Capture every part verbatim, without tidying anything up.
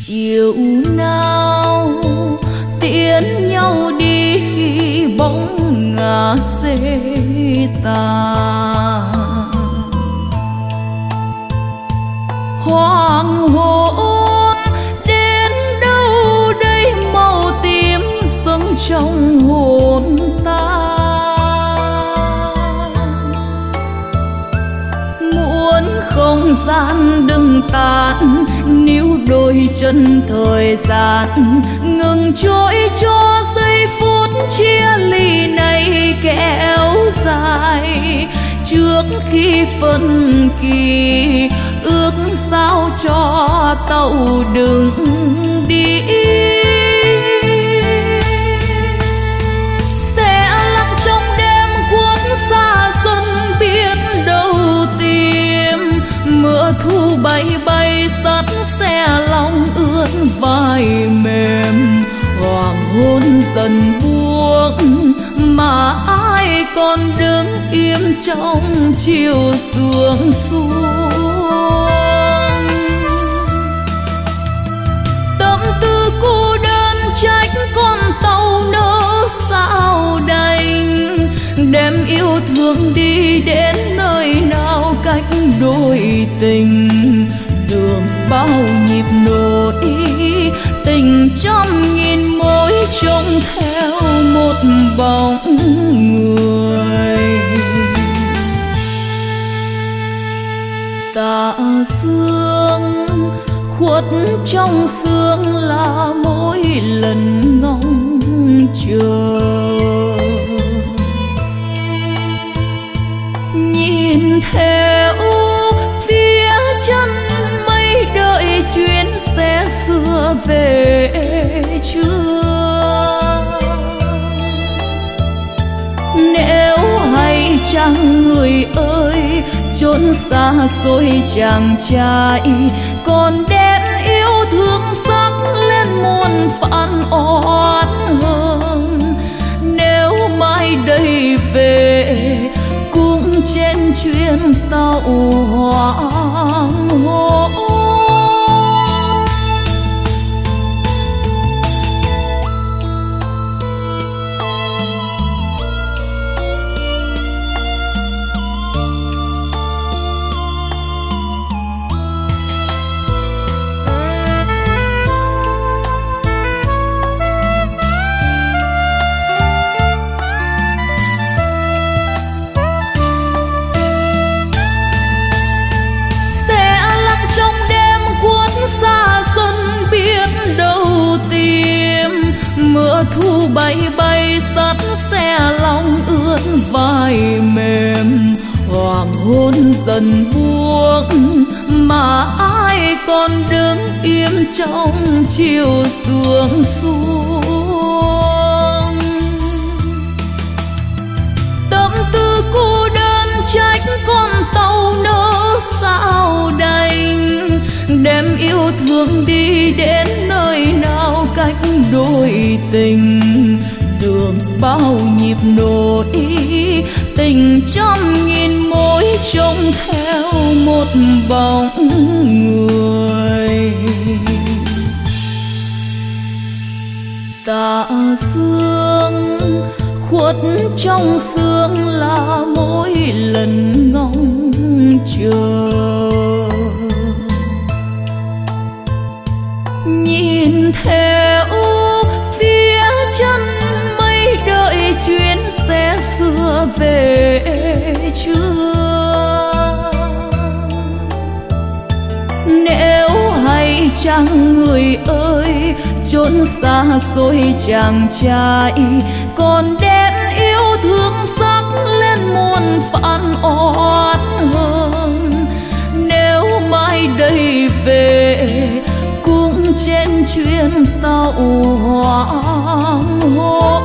chiều nào tiễn nhau đi khi bóng ngả xê tàn. Hoàng hôn đến đâu đây màu tím sống trong hồn ta. Muốn không gian đừng tàn, níu đôi chân thời gian ngừng trôi cho giây phút chia ly này kéo dài. Trước khi phân kỳ ước sao cho tàu đừng đi, sẽ lặng trong đêm khuất xa xuân biết đâu tìm. Mưa thu bay bay sắt xe lòng ướt vai mềm. Hoàng hôn dần buông mà ai còn đứng im trong chiều sương xuống. Tâm tư cô đơn trách con tàu nỡ sao đành. Đem yêu thương đi đến nơi nào cách đôi tình. Đường bao nhịp nỗi tình trăm nghìn mối trông theo một bóng người. Tà sương khuất trong sương là mỗi lần ngóng chờ. Nhìn theo phía chân mây đợi chuyến xe xưa về chưa. Nếu hay chăng người ơi chốn xa xôi chàng trai còn đem yêu thương sắc lên muôn phản oán hờn. Nếu mai đây về cũng trên chuyến tàu hoàng hôn. Xa xuân biết đâu tìm. Mưa thu bay bay sắt xe lòng ướt vai mềm. Hoàng hôn dần buông mà ai còn đứng im trong chiều sương xuống. Tâm tư cô đơn trách con tàu nỡ sao đành. Đem yêu thương đi đến nơi nào cách đôi tình. Đường bao nhịp nỗi tình trăm nghìn mối trông theo một bóng người. Tà sương khuất trong sương là mỗi lần ngóng chờ. Nhìn theo phía chân mây đợi chuyến xe xưa về chưa. Nếu hay chăng người ơi chốn xa xôi chàng trai còn đem yêu thương sắc lên muôn phản oán hờn. Nếu mai đây về cũng trên chuyến tàu hoàng hôn.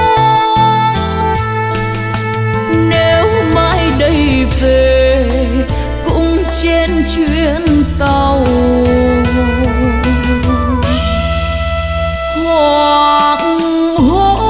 Nếu mai đây về cũng trên chuyến tàu hoàng hôn.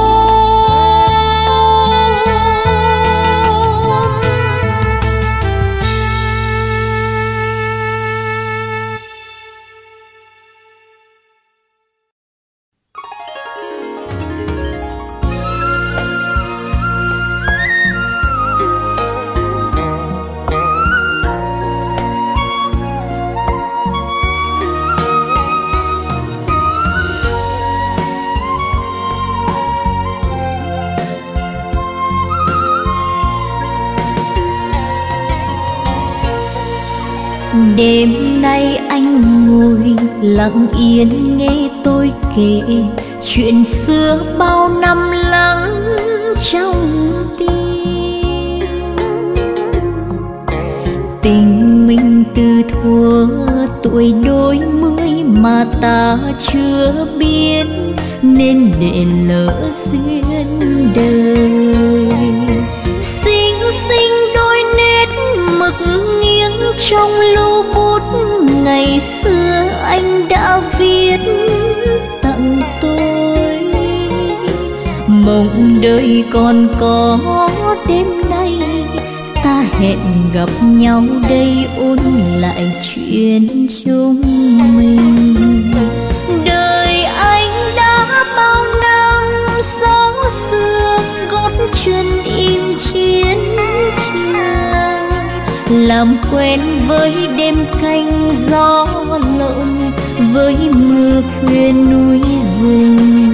Đêm nay anh ngồi lặng yên nghe tôi kể chuyện xưa bao năm lắng trong tim. Tình mình từ thuở tuổi đôi mươi mà ta chưa biết, nên để lỡ duyên đời. Xinh xinh đôi nét mực nghiêng trong lưu bút ngày xưa anh đã viết tặng tôi. Mộng đời còn có đêm nay, ta hẹn gặp nhau đây ôn lại chuyện chúng mình. Đời anh đã bao năm gió sương gót chân im chiến trường, làm quen với đêm canh gió lộn, với mưa khuya núi rừng.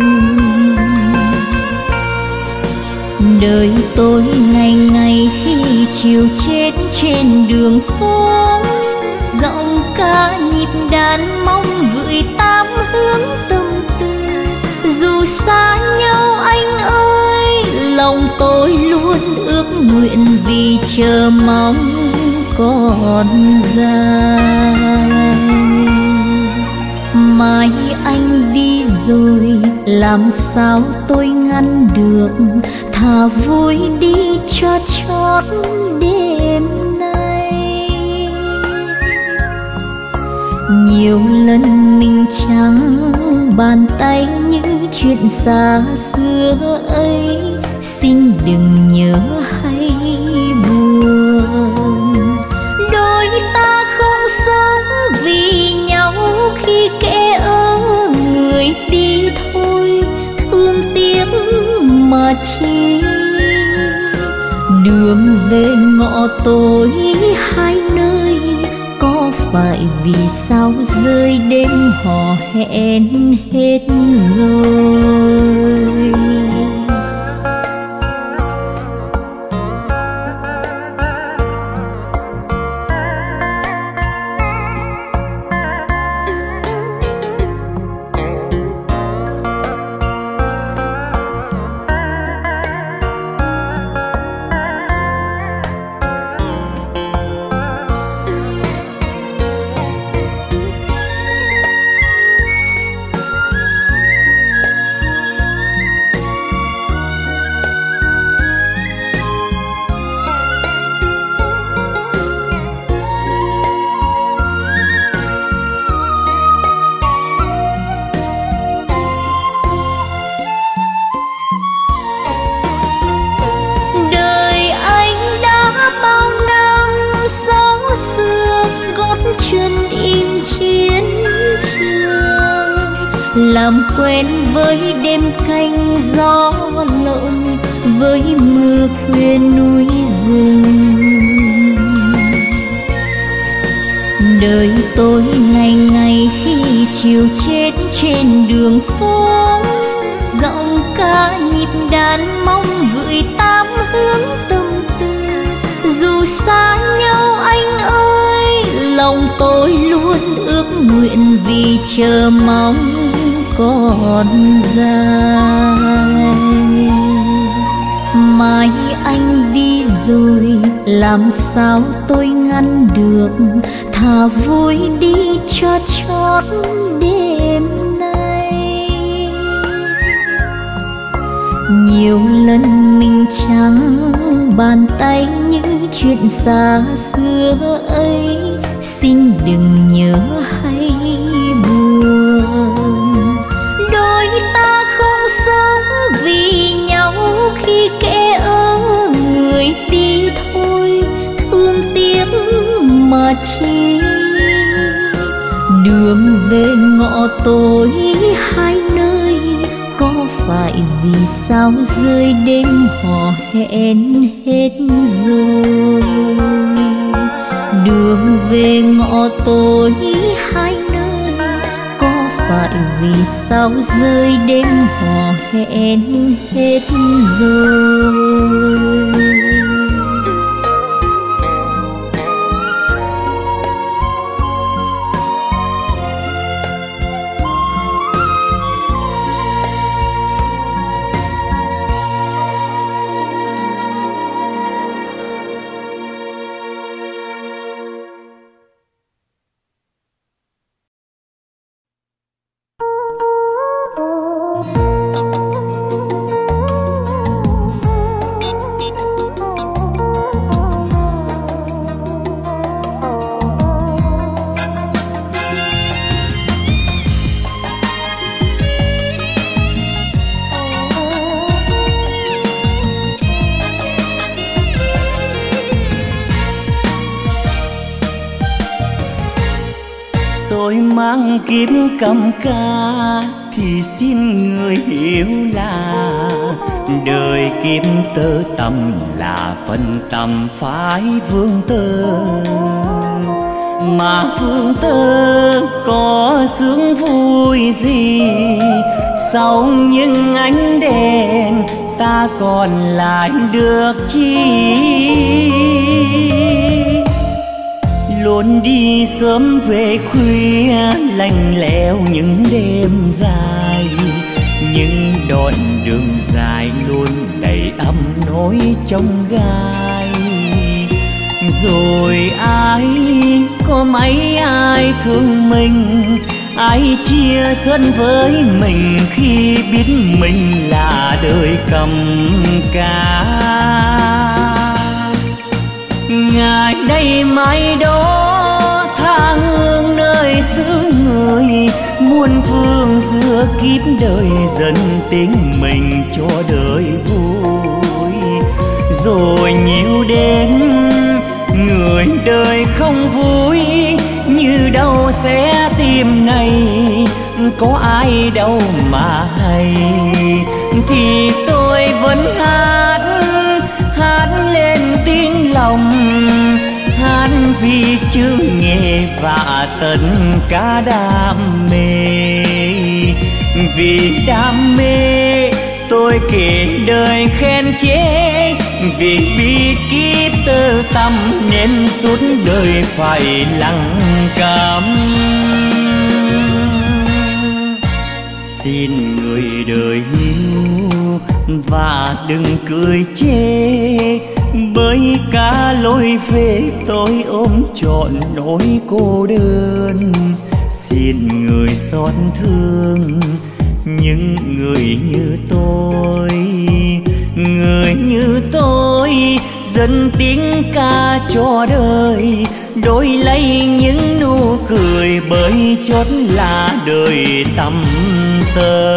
Đời tôi ngày ngày khi chiều chết trên đường phố, giọng ca nhịp đàn mong gửi tám hướng tâm tư. Dù xa nhau anh ơi, lòng tôi luôn ước nguyện vì chờ mong còn dài. Mai anh đi rồi làm sao tôi ngăn được, thà vui đi cho chót đêm nay. Nhiều lần mình chẳng bàn tay những chuyện xa xưa ấy, xin đừng nhớ hay buồn. Đôi ta không sống vì nhau khi kẻ ở người đi thôi, thương tiếc mà chi. Đường về ngõ tối hai nơi, có phải vì sao rơi đêm hò hẹn hết rồi. Làm quen với đêm canh gió lộn, với mưa khuya núi rừng. Đời tôi ngày ngày khi chiều chết trên đường phố, giọng ca nhịp đàn mong gửi tám hướng tâm tư. Dù xa nhau anh ơi, lòng tôi luôn ước nguyện vì chờ mong còn dài. Mai anh đi rồi làm sao tôi ngăn được, thà vui đi cho chót đêm nay. Nhiều lần mình chẳng bàn tay những chuyện xa xưa ấy, xin đừng nhớ hay buồn. Đôi ta không sống vì nhau khi kẻ ở người đi thôi, thương tiếc mà chi. Đường về ngõ tối hai nơi, có phải vì sao rơi đêm hò hẹn hết rồi. Đường về ngõ tối hai nơi, có phải vì sao rơi đêm hò hẹn hết rồi. Tôi mang kiếm cầm ca thì xin người hiểu là đời kiếm tơ tầm là phần tầm phái vương tơ, mà vương tơ có sướng vui gì sau những ánh đèn ta còn lại được chi. Luôn đi sớm về khuya lạnh lẽo những đêm dài, những đoạn đường dài luôn đầy ấm nỗi trong gai. Rồi ai có mấy ai thương mình, ai chia sân với mình khi biết mình là đời cầm ca. Ngày đây mai đó tha hương nơi xứ người, muôn phương giữa kiếp đời dần tiếng mình cho đời vui. Rồi nhiều đến người đời không vui, như đâu sẽ tìm này có ai đâu mà hay. Thì tôi vẫn hát, hát lên tiếng lòng, hát vì chữ nghề và tất cả đam mê. Vì đam mê tôi kể đời khen chế, vì biết kiếp tơ tằm nên suốt đời phải lặng câm. Xin người đời hiểu và đừng cười chê, bởi cả lối về tôi ôm trọn nỗi cô đơn. Xin người xót thương những người như tôi, người như tôi dần tiếng ca cho đời, đổi lấy những nụ cười bởi chót là đời tăm tơ.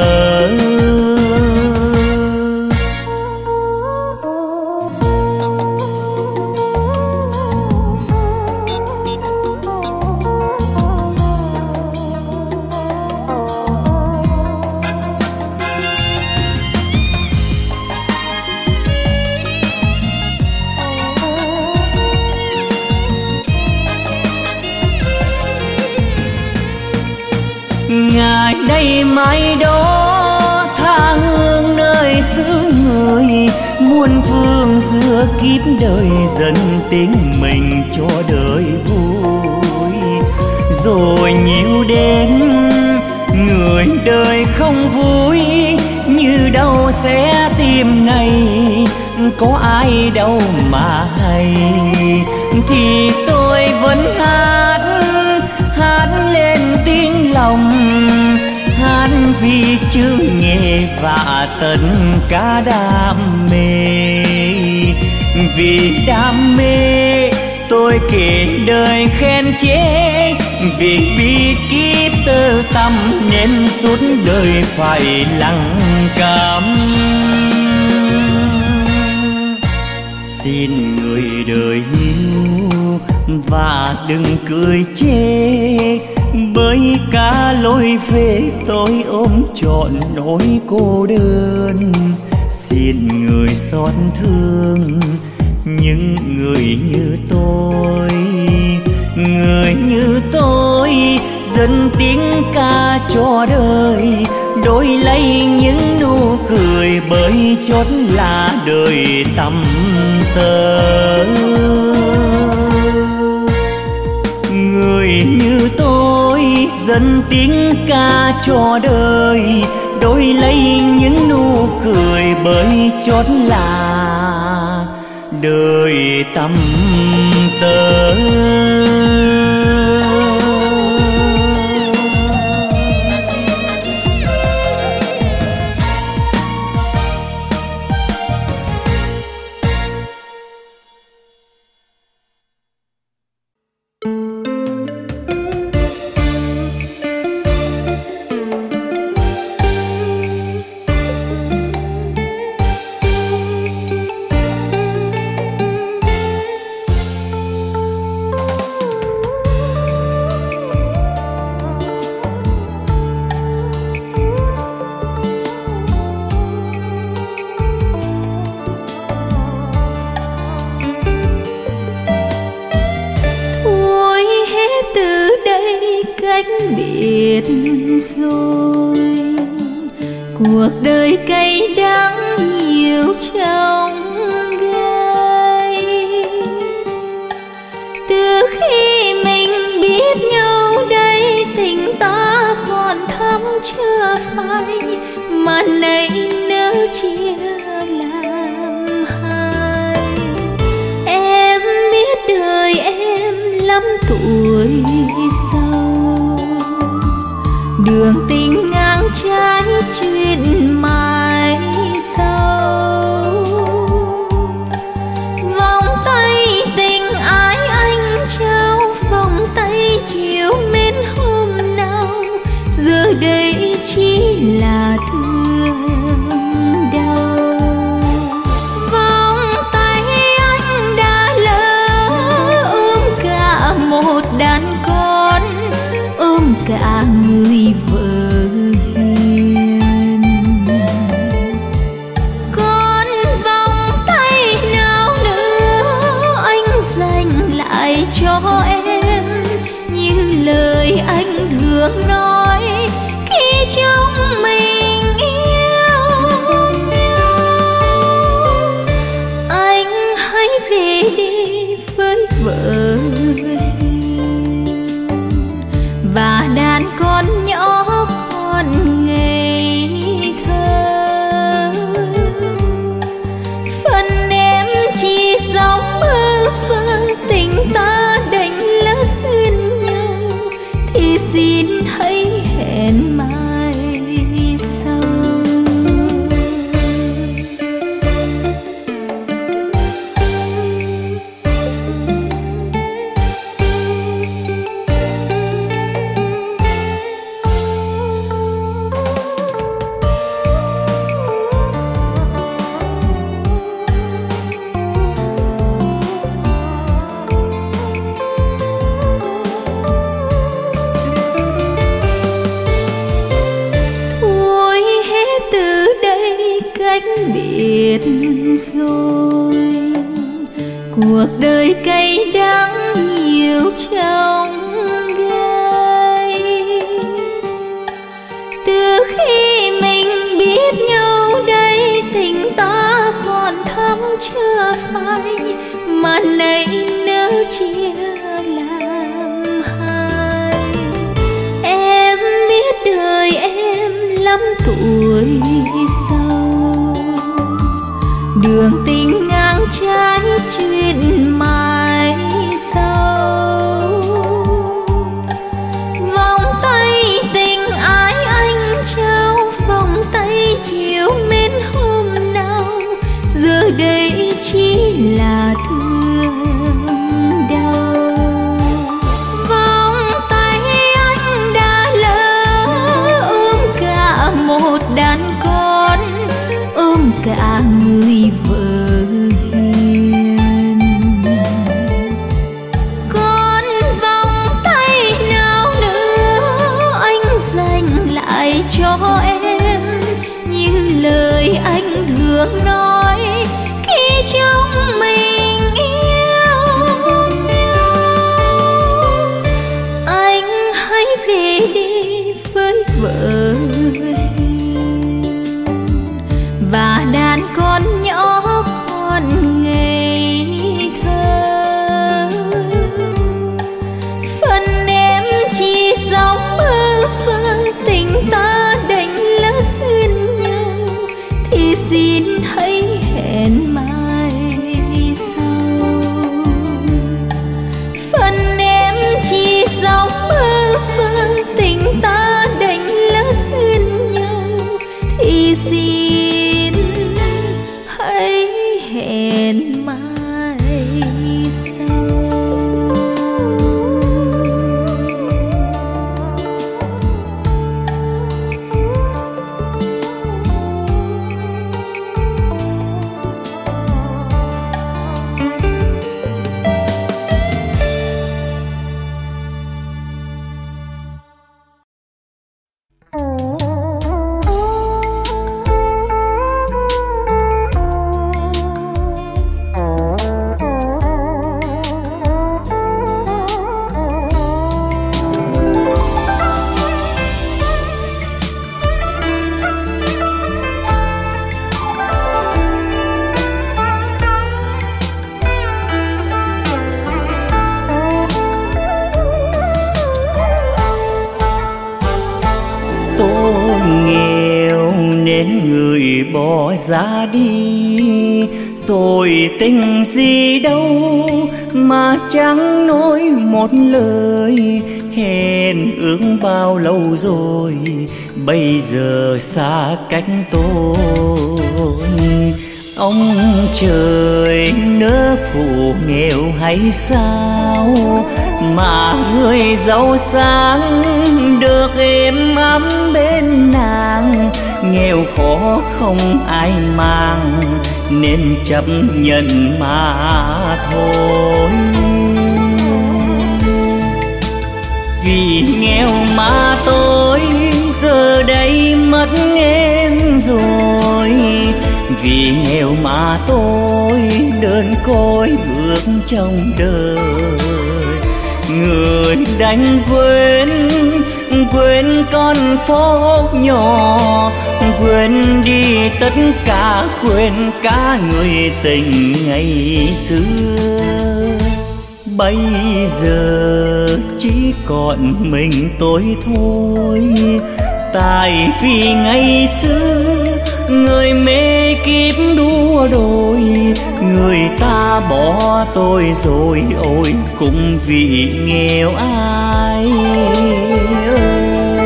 Ngày đây mai đó tha hương nơi xứ người, muôn phương giữa kiếp đời dần tiếng mình cho đời vui. Rồi nhiều đến người đời không vui, như đâu sẽ tìm này có ai đâu mà hay. Thì tôi vẫn hát, hát lên tiếng lòng, hát vì chữ nghề và tất cả đam mê. Vì đam mê tôi kể đời khen chế, vì biết kiếp tơ tằm nên suốt đời phải lặng câm. Xin người đời hiểu và đừng cười chê, bởi cả lối về tôi ôm trọn nỗi cô đơn. Xin người xót thương những người như tôi, người như tôi dần tiếng ca cho đời, đổi lấy những nụ cười bởi chót là đời tăm tơ. Người như tôi dần tiếng ca cho đời, đổi lấy những nụ cười bởi chót là đời tăm tơ. rồi. Cuộc đời cay đắng nhiều trong gai. Từ khi mình biết nhau đây, tình ta còn thắm chưa phai, mà nay nỡ chia làm hai. Em biết đời em lắm tuổi sau, đường tình ngang trái chuyện mãi sau. Vòng tay tình ái anh trao, vòng tay chiều mến hôm nào, giờ đây chỉ là thương đau. Vòng tay anh đã lỡ ôm cả một đàn con, ôm cả người vợ hiền. Còn vòng tay nào nữa anh dành lại cho em, như lời anh thường nói khi chúng mình yêu nhau. Anh hãy về đi với vợ và đàn con nhỏ con ngây thơ. Phần em chỉ sống bơ vơ, tình ta đành lỡ duyên nhau, thì xin hãy hẹn mai sau. Cách biệt rồi, cuộc đời cay đắng nhiều trong gai. Từ khi mình biết nhau đây, tình ta còn thắm chưa phai, mà nay nỡ chia làm hai. Em biết đời em lắm tuổi sau, đường tình ngang trái chuyện mãi sau. Vòng tay tình ái anh trao, vòng tay chiều mến hôm nào, giờ đây chỉ là thương đau. Vòng tay anh đã lỡ ôm cả một đàn con, ôm cả người vợ hiền. Còn vòng tay nào nữa anh dành lại cho em, như lời anh thường nói khi chúng mình yêu nhau. Anh hãy về đi với vợ và đàn con nhỏ con ngây thơ. Phần em chỉ sống bơ vơ, tình ta đành lỡ duyên nhau, thì xin hãy hẹn mai sau. Phần em chỉ sống bơ vơ, tình ta đành lỡ nghèo nên người bỏ ra đi, tôi tình gì đâu mà chẳng nói một lời. Hẹn ước bao lâu rồi, bây giờ xa cách tôi. Ông trời nỡ phụ nghèo hay sao, mà người giàu sang được êm ấm bên nàng. Nghèo khó không ai mang nên chấp nhận mà thôi. Vì nghèo mà tôi giờ đây mất em rồi, vì nghèo mà tôi đơn côi bước trong đời. Người đánh quên, quên con phố nhỏ, quên đi tất cả, quên cả người tình ngày xưa. Bây giờ chỉ còn mình tôi thôi, tại vì ngày xưa người mê kiếp đua đòi, người ta bỏ tôi rồi ôi cũng vì nghèo ai ơi.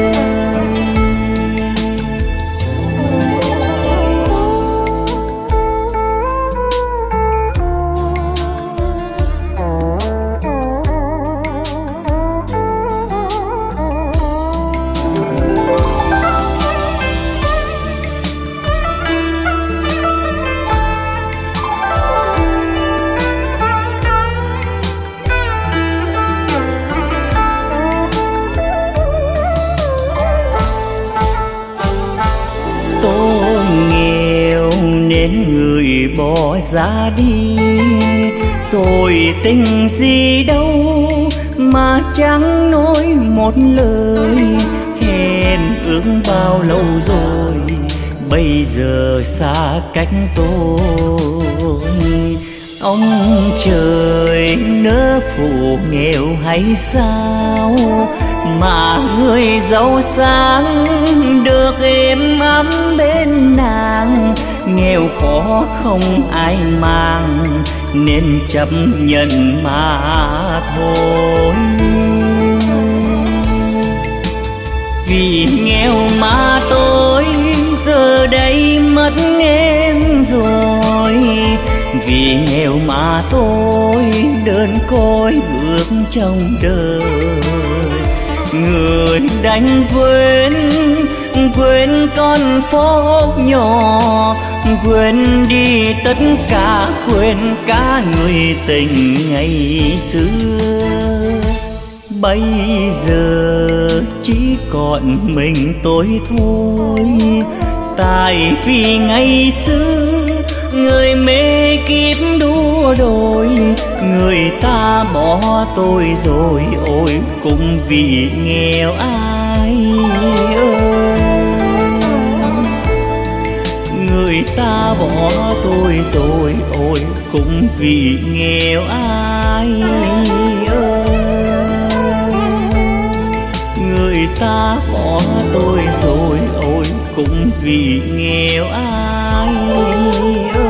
Bỏ ra đi, tôi tình gì đâu mà chẳng nói một lời. Hẹn ước bao lâu rồi, bây giờ xa cách tôi. Ông trời nỡ phụ nghèo hay sao, mà người giàu sang được êm ấm bên nàng. Nghèo khó không ai mang nên chấp nhận mà thôi. Vì nghèo mà tôi giờ đây mất em rồi, vì nghèo mà tôi đơn côi bước trong đời. Người đánh quên, quên con phố nhỏ, quên đi tất cả, quên cả người tình ngày xưa. Bây giờ chỉ còn mình tôi thôi, tại vì ngày xưa người mê kiếp đua đòi, người ta bỏ tôi rồi ôi cũng vì nghèo ai ơi. Người ta bỏ tôi rồi ôi cũng vì nghèo ai ơi. Người ta bỏ tôi rồi ôi cũng vì nghèo ai ơi.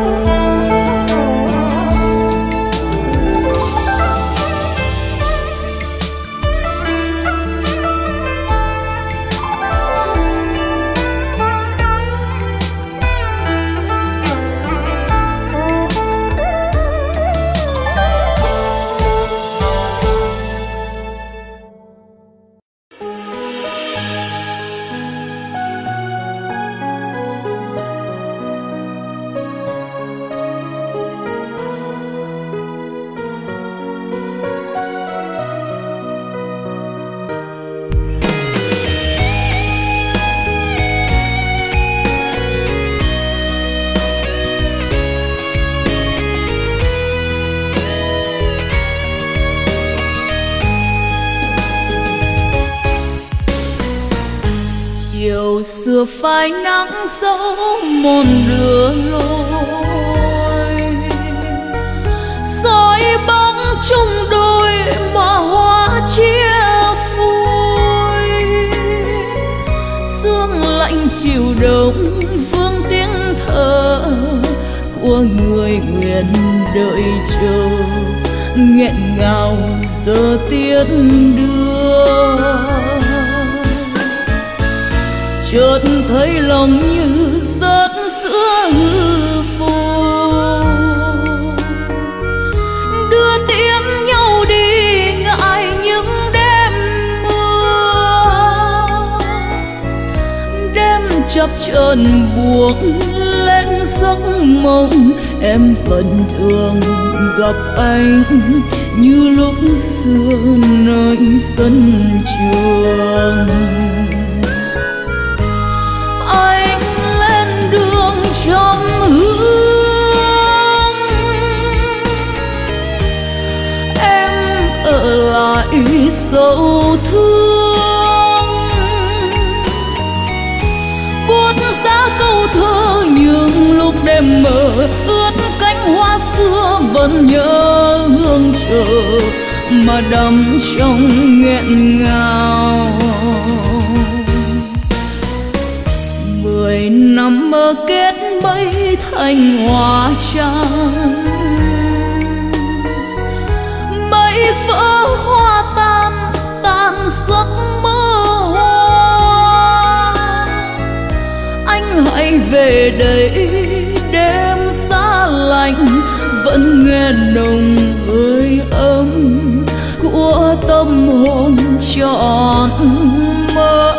Xưa phai nắng dấu một đường lối, soi bóng chung đôi mà hoa chia phôi. Sương lạnh chiều đông vương tiếng thở của người nguyện đợi chờ, nghẹn ngào giờ tiến đưa. Chợt thấy lòng như rớt giữa hư vô, đưa tiễn nhau đi ngại những đêm mưa. Đêm chập chờn buông lên giấc mộng, em vẫn thường gặp anh như lúc xưa nơi sân trường. Anh lên đường trong hương, em ở lại sầu thương. Buốt giá câu thơ nhưng lúc đêm mờ ướt cánh hoa xưa vẫn nhớ hương chờ mà đắm trong nghẹn ngào. Mười năm mơ kết bấy thành hoa trắng, bấy vỡ hoa tan tan giấc mơ hoa. Anh hãy về đây đêm xa lạnh, vẫn nghe nồng hơi ấm của tâm hồn trọn mơ.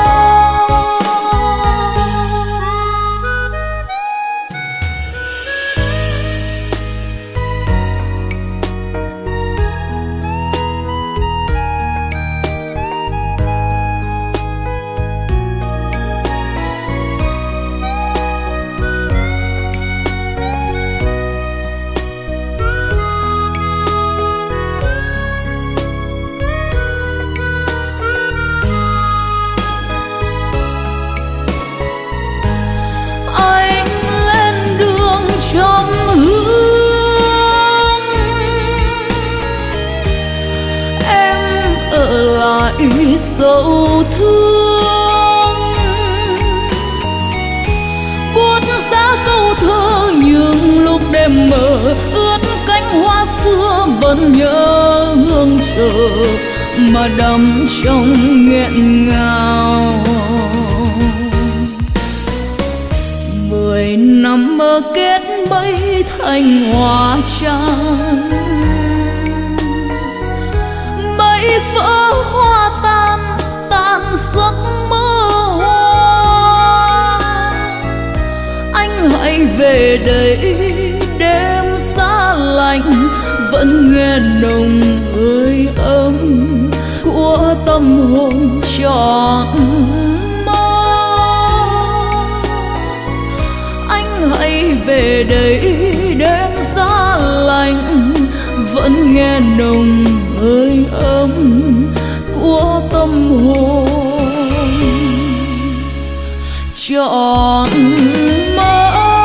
Sầu thương buốt giá câu thơ nhưng lúc đêm mờ ướt cánh hoa xưa vẫn nhớ hương chờ mà đắm trong nghẹn ngào. Mười năm mơ kết bấy thành hoa trắng, bấy vỡ hoa tan tan giấc mơ hoa. Anh hãy về đây đêm xa lạnh, vẫn nghe nồng hơi ấm của tâm hồn trọn mơ. Anh hãy về đây đêm xa lạnh, vẫn nghe nồng hơi ấm của tâm hồn trọn mơ.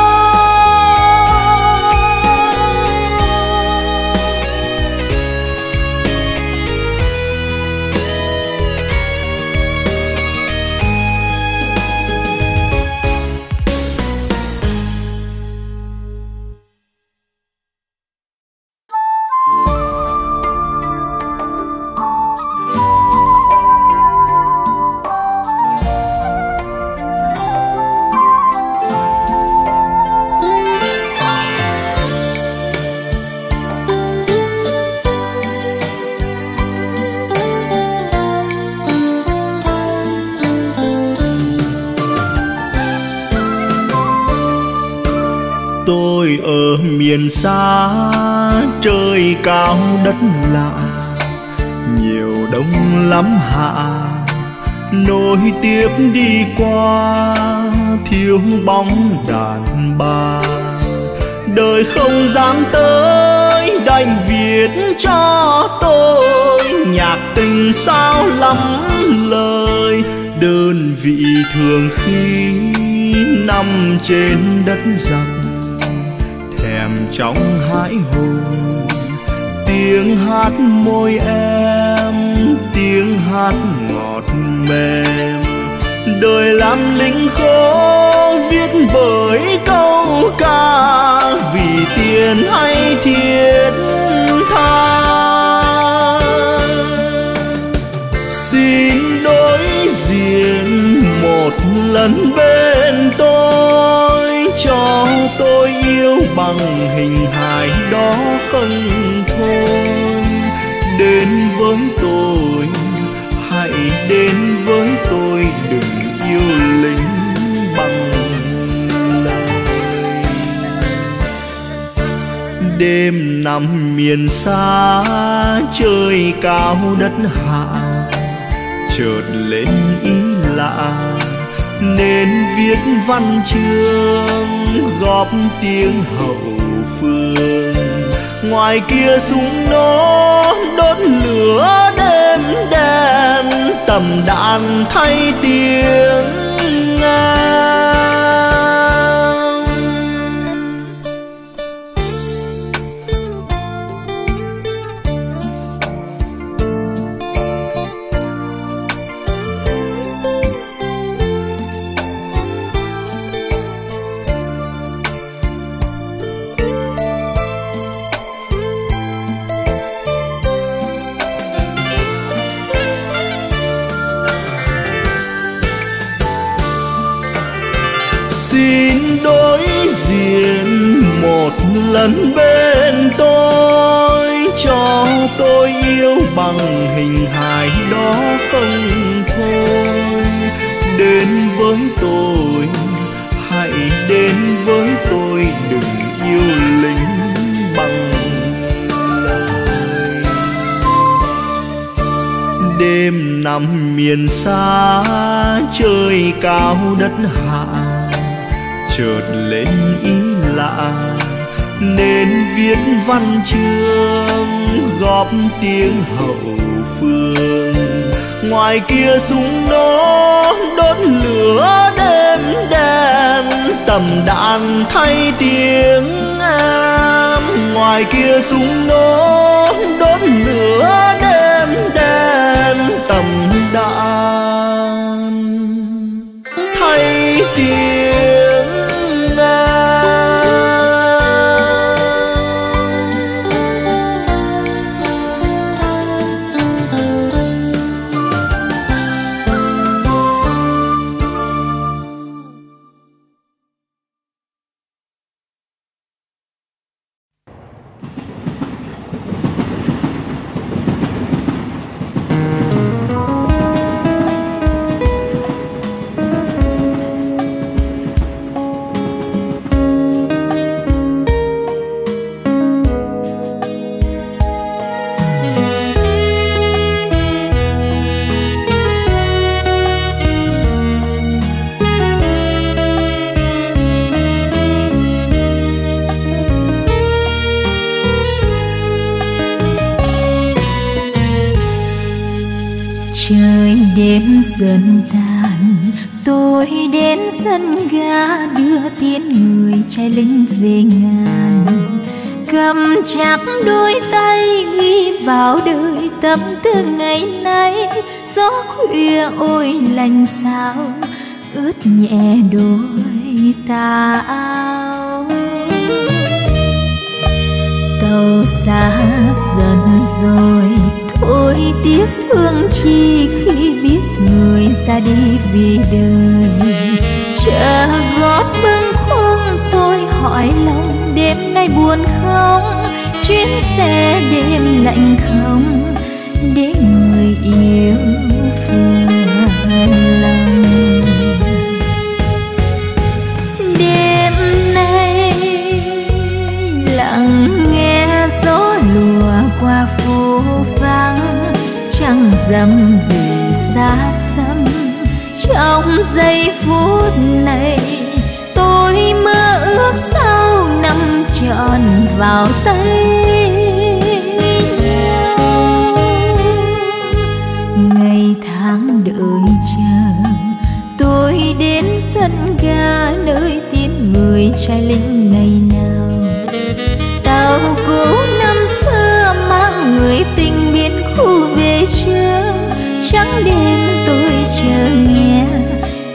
Tôi ở miền xa trời cao đất lạ, nhiều đông lắm hạ nối tiếp đi qua, thiếu bóng đàn bà. Đời không dám tới đành viết cho tôi nhạc tình sao lắm lời, đơn vị thường khi nằm trên đất giặc, thèm trong hãi hùng tiếng hát môi em, tiếng hát ngọt mềm đời làm lính khô viết bởi câu ca vì tiền hay thiết tha. Xin đối diện một lần bên tôi, cho tôi yêu bằng hình hài đó không thôi. Đến với tôi, hãy đến với tôi, đừng yêu lính bằng lời. Đêm nằm miền xa trời cao đất hạ, chợt lên ý lạ nên viết văn chương góp tiếng hậu phương. Ngoài kia súng nó đốt lửa đêm đen, tầm đạn thay tiếng ngang. Xin đối diện một lần bên tôi, cho tôi yêu bằng hình hài đó không thôi. Đến với tôi, hãy đến với tôi, đừng yêu lính bằng lời. Đêm nằm miền xa trời cao đất hạ, chợt lên ý lạ nên viết văn chương góp tiếng hậu phương. Ngoài kia súng nó đốt lửa đêm đen, tầm đạn thay tiếng em. Ngoài kia súng nó đốt lửa đêm đen, tầm đạn thay tiếng. Trời đêm dần tàn, tôi đến sân ga đưa tiễn người trai lính về ngàn. Cầm chặt đôi tay ghi vào đời tâm tư ngày nay. Gió khuya ôi lạnh sao ướt nhẹ đôi tà áo. Tàu xa dần rồi thôi tiếc thương chi khi biết người ra đi vì đời. Chờ gót bâng khuâng tôi hỏi lòng đêm nay buồn không, chuyến xe đêm lạnh không để người yêu vừa lòng. Đêm nay lặng nghe gió lùa qua phố vắng, trăng rằm về xa xăm. Trong giây phút này tôi mơ ước sao năm trọn vào tay nhau. Ngày tháng đợi chờ tôi đến sân ga nơi tiễn người trai lính ngày nào. Tàu cũ năm xưa mang người tình biên khu về chưa, trắng đêm tôi chờ nghe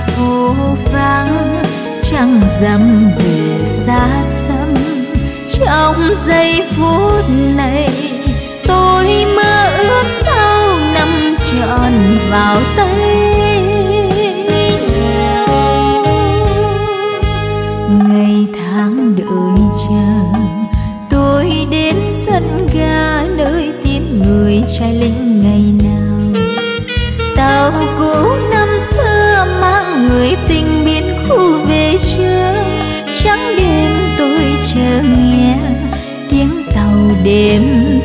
phố vắng, trăng rằm về xa xăm. Trong giây phút này tôi mơ ước sau năm tròn vào tay nhau. Ngày tháng đợi chờ tôi đến sân ga nơi tiếng người trai lính ngày nào. Tàu cũ năm xưa mang người tình biến khu về chưa. Trắng đêm tôi chờ nghe tiếng tàu đêm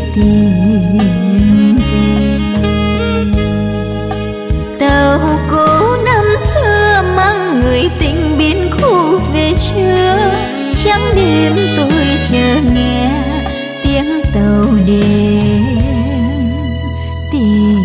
tìm về. Tàu cũ năm xưa mang người tình biến khu về chưa. Trắng đêm tôi chờ nghe tiếng tàu đêm tìm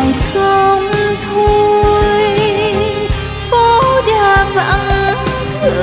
vắng thương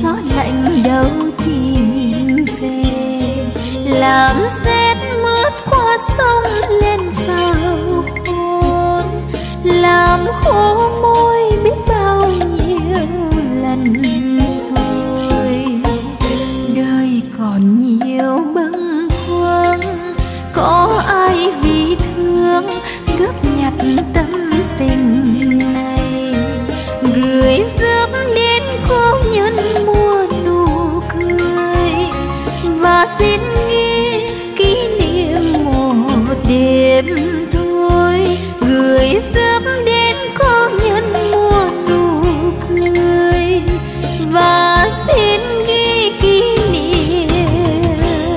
gió lạnh đâu tìm về, làm rét mướt qua sông lên vào hôn, làm khô môi biết bao nhiêu lần rồi. Đời còn nhiều bâng khuâng, có ai vì thương gấp nhặt tâm tình này, gửi rước đến cô nhân mùa nụ cười, và xin ghi kỷ niệm một đêm thôi, gửi rước đến cô nhân mùa nụ cười, và xin ghi kỷ niệm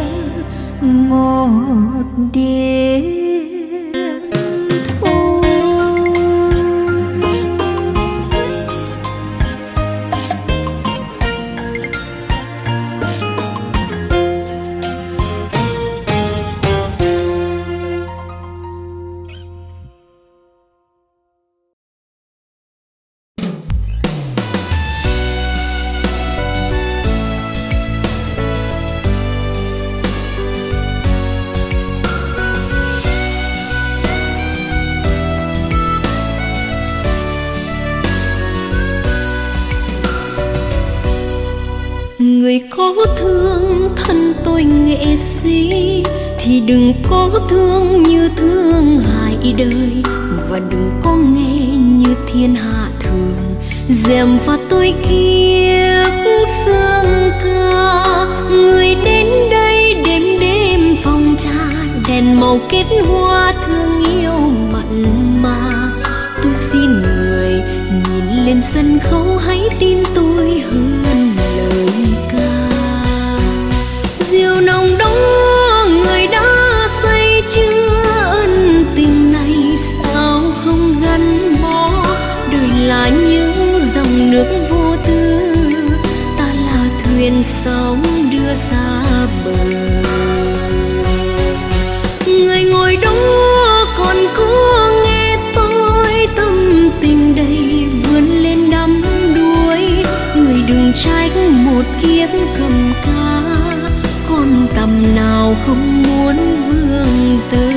một đêm. Người có thương thân tôi nghệ sĩ thì đừng có thương như thương hại đời, và đừng có nghe như thiên hạ thường dèm pha tôi kiếp sương ca. Người đến đây đêm đêm phòng trà, đèn màu kết hoa thương yêu mặn mà. Tôi xin người nhìn lên sân khấu, hãy tin tôi hơn lời ca. Diều nồng đó người đã say chưa, ân tình này sao không gắn bó. Đời là những dòng nước vô tư, ta là thuyền sóng đưa xa bờ. Người ngồi đó còn có nghe tôi, tâm tình đầy vươn lên đắm đuối. Người đừng trách một kiếp cầm ca, con tầm nào không muốn vương tơ.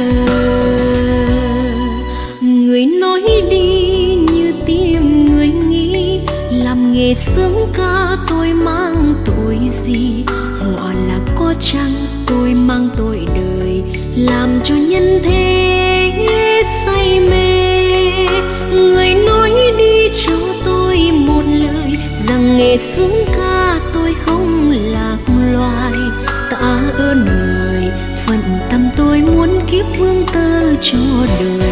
Người nói đi như tim người nghĩ, làm nghề sướng ca tôi mang tội gì. Họa là có chăng tôi mang tội đời, làm cho nhân thế say mê. Người nói đi cho tôi một lời, rằng nghề sướng ca tôi không lạc loài. Tạ ơn người, phận tâm tôi muốn kiếp vương tơ cho đời.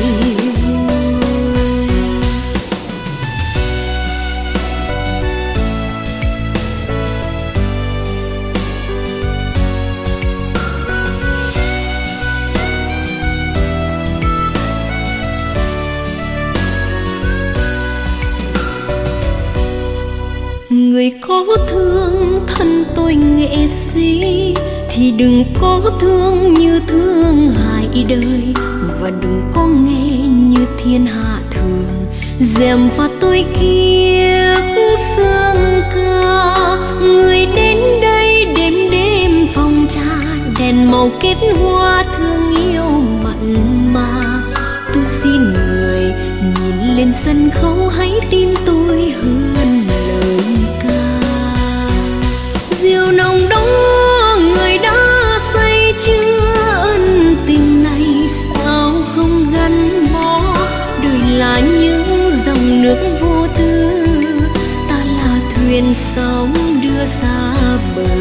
Người có thương thân tôi nghệ sĩ thì đừng có thương như thương hại đời, và đừng có nghe như thiên hạ thường dèm pha tôi kiếp sương ca. Người đến đây đêm đêm phòng trà, đèn màu kết hoa thương yêu mặn mà. Tôi xin người nhìn lên sân khấu, hãy tin tôi hơn lời ca. Diều nồng đó người đã say chưa, ân tình này sao không gắn bó. Đời là những dòng nước vô tư, ta là thuyền sóng đưa xa bờ.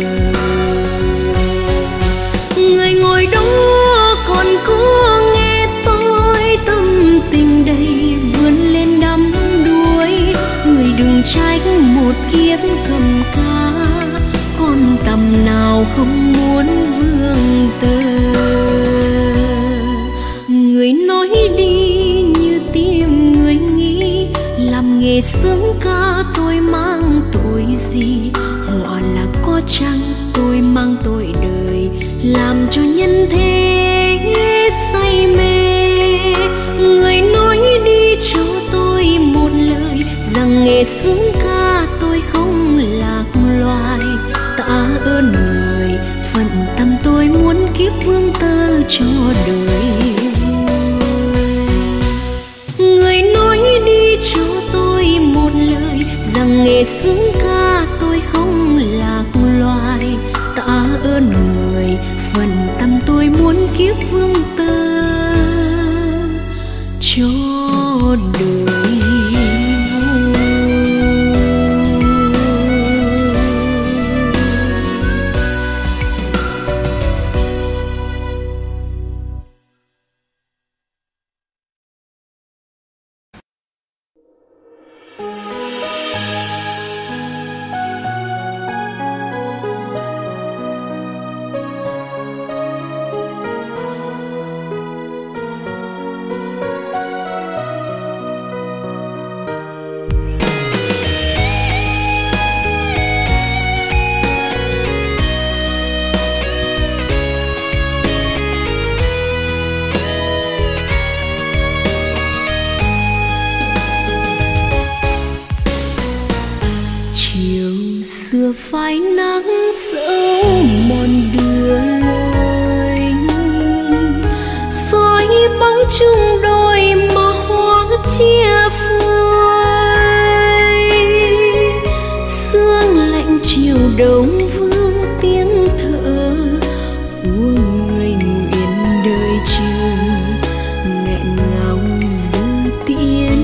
Người ngồi đó còn có nghe tôi, tâm tình đầy vươn lên đắm đuối. Người đừng trách một kiếp cầm ca, con tầm nào không muốn vương tơ. Người nói đi như tim người nghĩ, làm nghề sướng ca tôi mang tội gì. Họa là có chăng tôi mang tội đời, làm cho nhân thế say mê. Người nói đi cho tôi một lời, rằng nghề sướng ca tôi không lạc loài. vương tơ cho đời. Người nói đi cho tôi một lời rằng nghề sướng ca tôi không lạc loài. Tạ ơn người phần tâm tôi muốn kiếp vương tơ cho đời. Phai nắng dẫu mòn đưa lối, soi bóng chung đôi mà hoa chia phôi. Sương lạnh chiều đông vương tiếng thở của người nguyện đời chờ, nghẹn ngào dư tiếng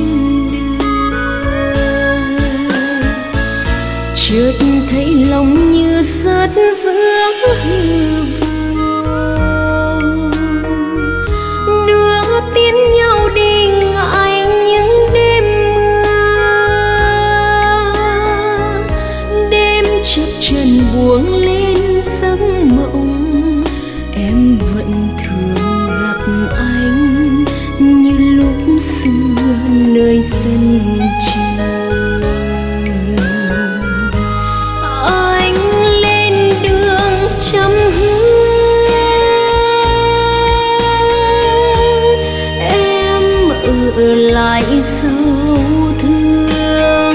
chợt thấy lòng như rất vỡ hư vô, đưa tiến nhau đi ngại những đêm mưa. Đêm chập chờn buông lên giấc mộng, em vẫn thường gặp anh như lúc xưa nơi sân trường. Trăm hương em ở lại sâu thương,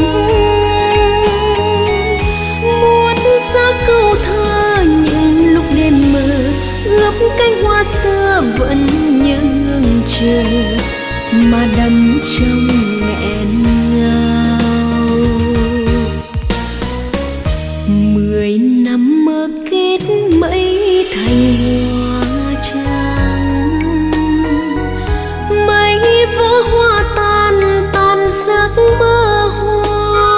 muốn ra câu thơ những lúc đêm mờ ướp cánh hoa xưa vẫn như hương chờ mà đắm trong nghẹn ngào. Mười năm mơ kết mây thành hoa trắng, mây vỡ hoa tan tan giấc mơ hoa.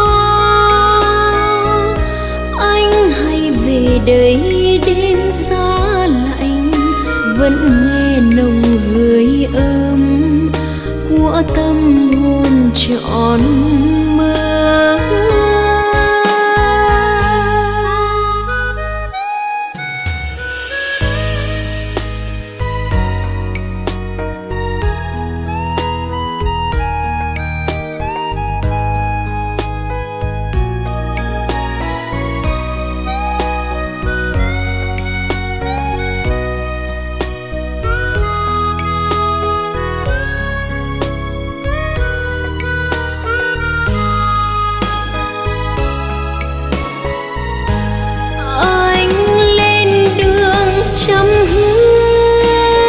Anh hay về đây đêm giá lạnh, vẫn nghe nồng hơi ấm của tâm hồn trọn mơ. Trăm hương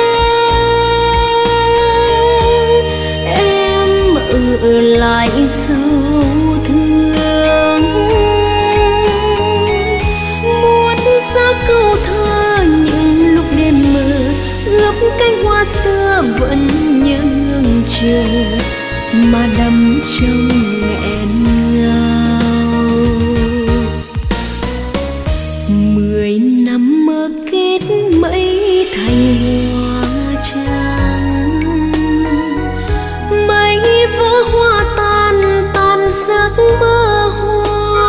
em ở lại sâu thương, muốn ra câu thơ những lúc đêm mờ ướp cánh hoa xưa vẫn như hương chờ mà đắm trong nghẹn ngào. Mười năm mơ kết mây thành hoa trắng, mây vỡ hoa tan tan giấc mơ hoa.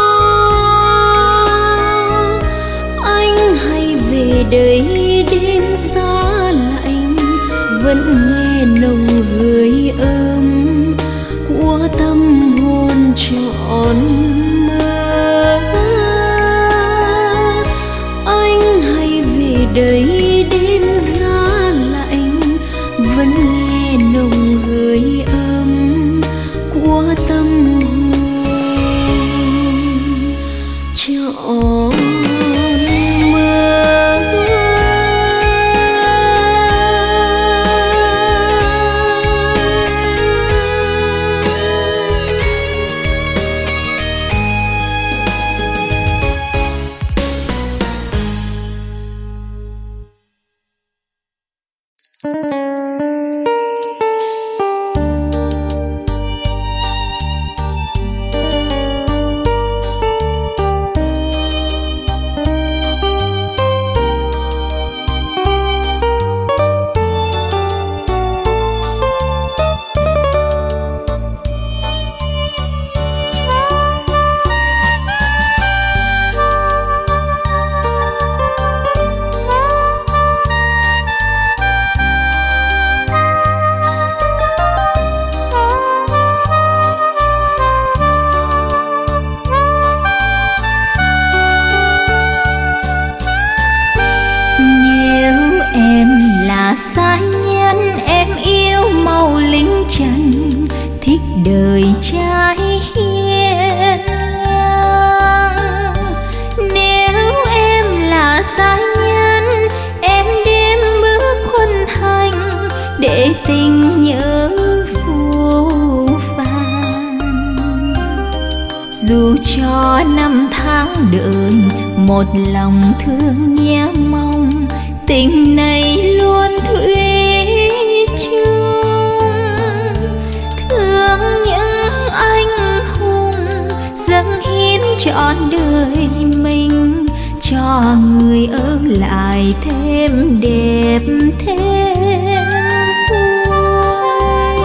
Anh hay về đây đêm giá lạnh, vẫn nghe nồng hơi ấm của tâm hồn trọn mơ. Anh hay về đây đêm giá lạnh, vẫn nghe nồng hơi ấm của tâm hồn trọn mơ. là sai nhân, em yêu màu lính trần, thích đời trai hiền ngang. Nếu em là sai nhân, em đêm bước quân hành để tình nhớ vô vàn. Dù cho năm tháng đợi, một lòng thương nhớ mong, tình này luôn thủy chung. Thương những anh hùng dâng hiến trọn đời mình, cho người ở lại thêm đẹp thêm vui.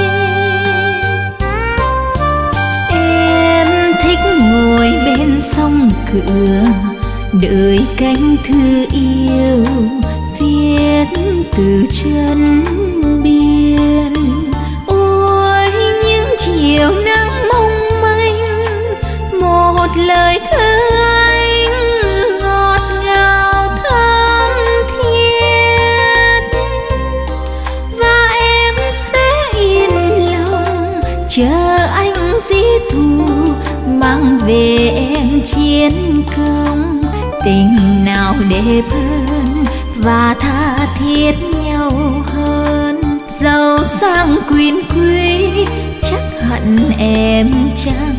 Em thích ngồi bên sông cửa, đợi cánh thư yêu viết từ chân biên. Ôi những chiều nắng mong manh, một lời thơ anh ngọt ngào thắm thiết. Và em sẽ yên lòng chờ anh dĩ thù, mang về em chiến công. Tình nào đẹp hơn và tha thiết nhau hơn, giàu sang quyền quý chắc hẳn em chẳng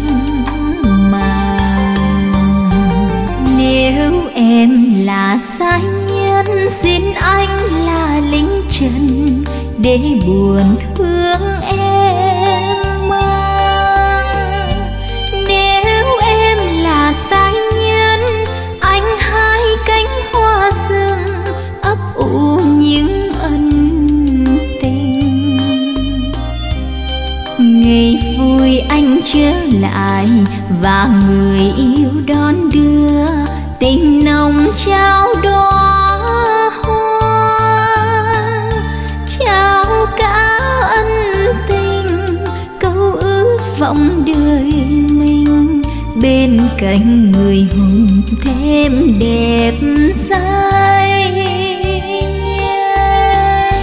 màng. Nếu em là sai nhân, xin anh là lính trần để buồn thương em mang. Nếu em là sai nhân, anh hai cánh hoa rừng ấp ủ những ân tình. Ngày vui anh trở lại và người yêu đón đưa, tình nồng trao đóa hoa, trao cả ân tình, câu ước vọng đời mình. Bên cạnh người hùng thêm đẹp say nhân.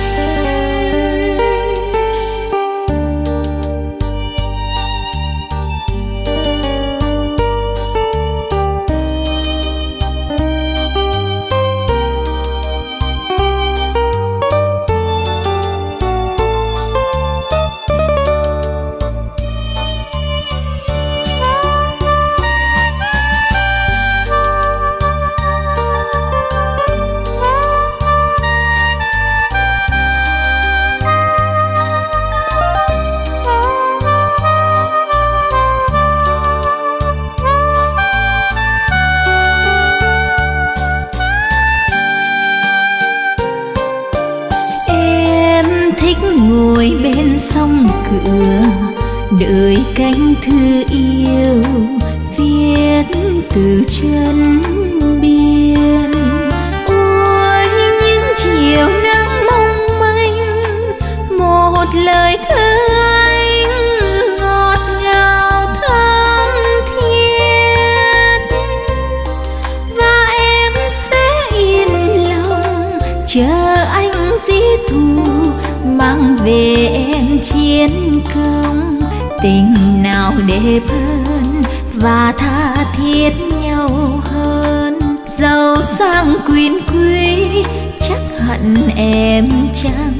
Ngồi bên sông cửa, đợi cánh thư yêu viết từ chân biên. Ôi những chiều nắng mong manh, một lời thơ anh ngọt ngào thắm thiết. Và em sẽ yên lòng chờ anh dĩ thù, mang về em chiến công. Tình nào đẹp hơn và tha thiết nhau hơn, giàu sang quyền quý chắc hẳn em chẳng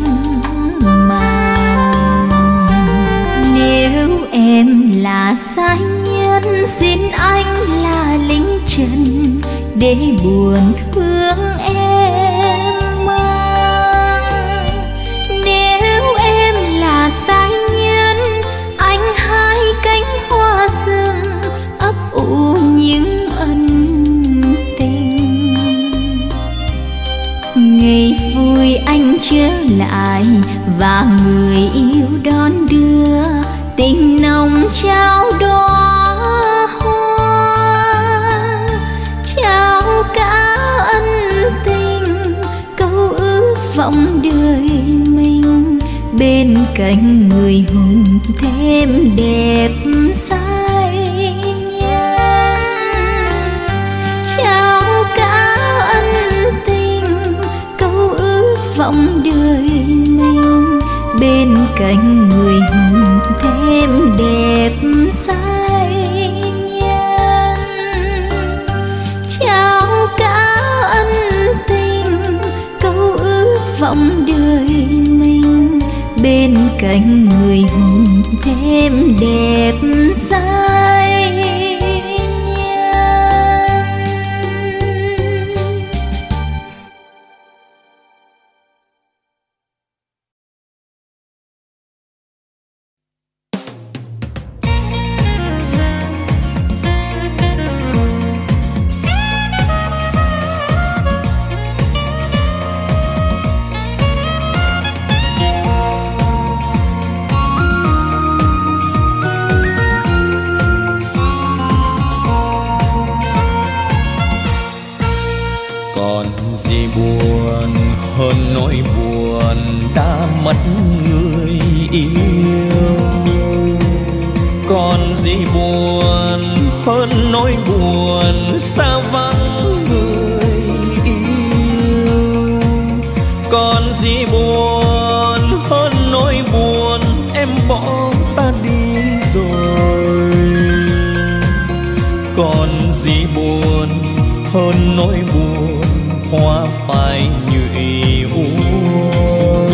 màng. Nếu em là sai nhân, xin anh là lính trần để buồn thương em mang. Nếu em là sai nhân, anh hai cánh hoa rừng ấp ủ những ân tình. Ngày vui anh trở lại và người yêu đón đưa, tình nồng trao đóa hoa, trao cả ân tình, câu ước vọng đời mình. Bên cạnh người hùng thêm đẹp say nhân, trao cả ân tình, câu ước vọng vọng đời mình, bên cạnh người hùng thêm đẹp say nhân. Trao cả ân tình, câu ước vọng đời mình, bên cạnh người hùng thêm đẹp say nhân. Còn gì buồn hơn nỗi buồn đã mất người yêu, còn gì buồn hơn nỗi buồn xa vắng người yêu, còn gì buồn hơn nỗi buồn em bỏ ta đi rồi, còn gì buồn hơn nỗi buồn hoa phai nhụy úa,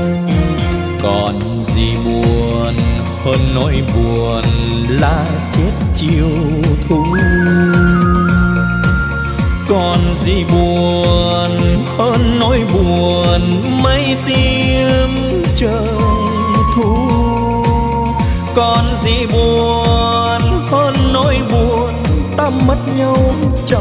còn gì buồn hơn nỗi buồn lá chết chiều thu, còn gì buồn hơn nỗi buồn mây tím trời thu, còn gì buồn hơn nỗi buồn ta mất nhau trong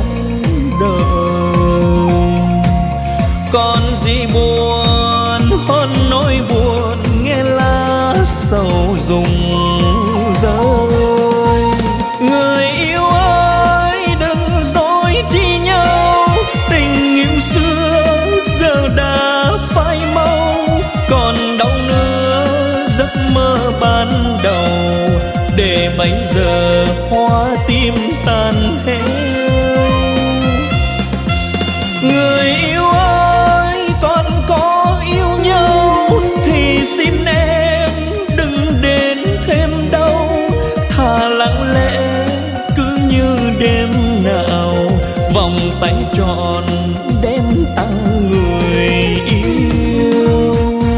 đời, còn gì buồn hơn nỗi buồn nghe lá sầu rụng rơi. Người yêu ơi đừng dối chi nhau, tình yêu xưa giờ đã phai mau, còn đâu nữa giấc mơ ban đầu để bây giờ hoa tim tàn hết. Người yêu ơi còn có yêu nhau thì xin em đừng đến thêm đâu, thà lặng lẽ cứ như đêm nào vòng tay tròn đem tặng người yêu.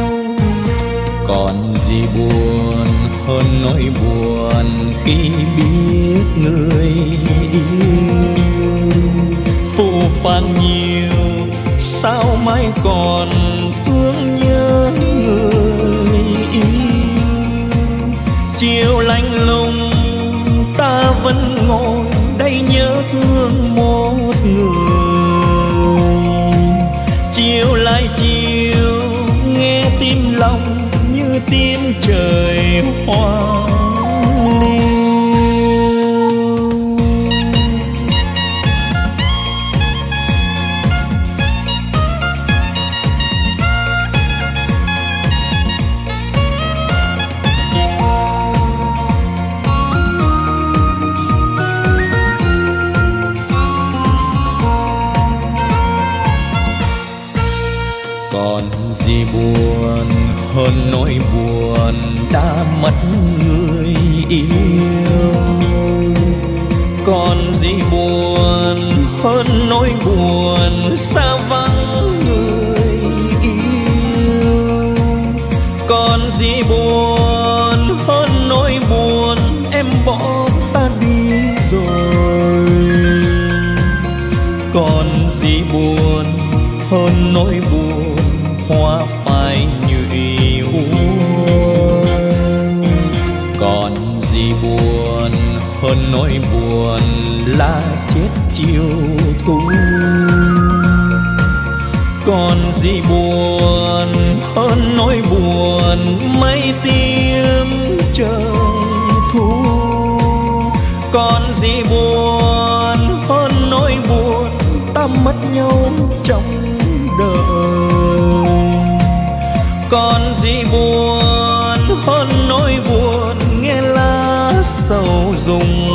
Còn gì buồn hơn nỗi buồn khi biết người yêu phù phàng nhiều, sao mãi còn thương nhớ người yêu. Chiều lạnh lùng ta vẫn ngồi đây nhớ thương một người, chiều lại chiều nghe tim lòng như tim trời hoang liêu. Còn gì buồn hơn nỗi buồn đã mất người yêu, còn gì buồn hơn nỗi buồn xa vắng người yêu, còn gì buồn hơn nỗi buồn em bỏ ta đi rồi, còn gì buồn hơn nỗi buồn hoa phai nhụy úa, còn gì buồn hơn nỗi buồn lá chết chiều thu, còn gì buồn hơn nỗi buồn mây tím trời thu, còn gì buồn hơn nỗi buồn ta mất nhau trong đời, còn gì buồn hơn nỗi buồn nghe lá sầu rụng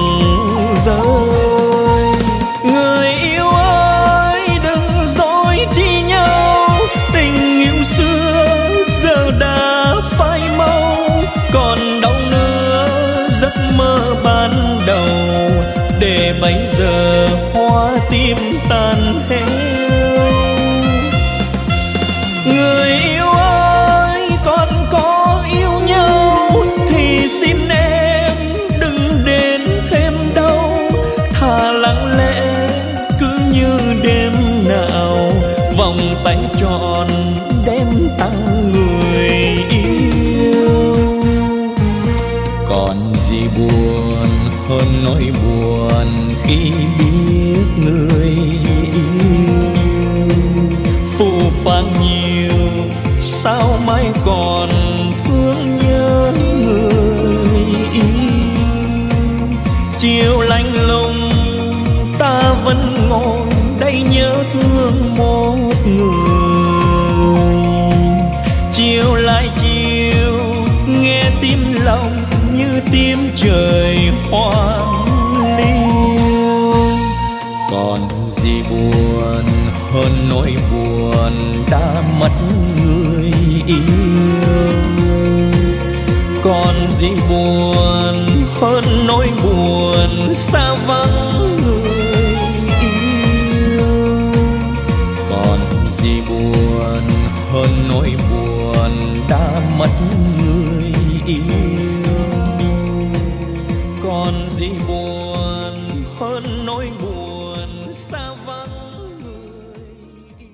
rơi. Người yêu ơi đừng dối chi nhau, tình yêu giờ hoa tim tàn héo. Người yêu ơi, còn có yêu nhau thì xin em đừng đến thêm đau. Thà lặng lẽ cứ như đêm nào, vòng tay tròn đem tặng người yêu. Còn gì buồn hơn nỗi buồn khi biết người yêu phù phàng nhiều, sao mãi còn thương nhớ người yêu. Chiều lạnh lùng ta vẫn ngồi đây nhớ thương một người. Chiều lại chiều nghe tim lòng như tim trời hoang liêu. Còn gì buồn hơn nỗi buồn đã mất người yêu. Còn gì buồn hơn nỗi buồn xa vắng người yêu. Còn gì buồn hơn nỗi buồn đã mất người yêu. Còn gì buồn hơn nỗi buồn xa vắng người yêu.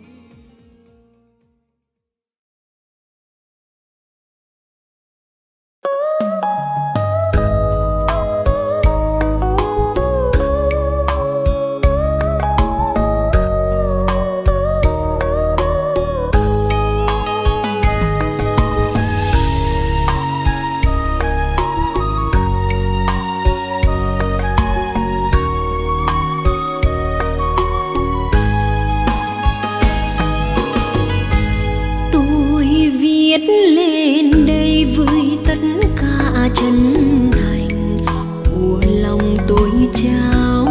Chân thành của lòng tôi trao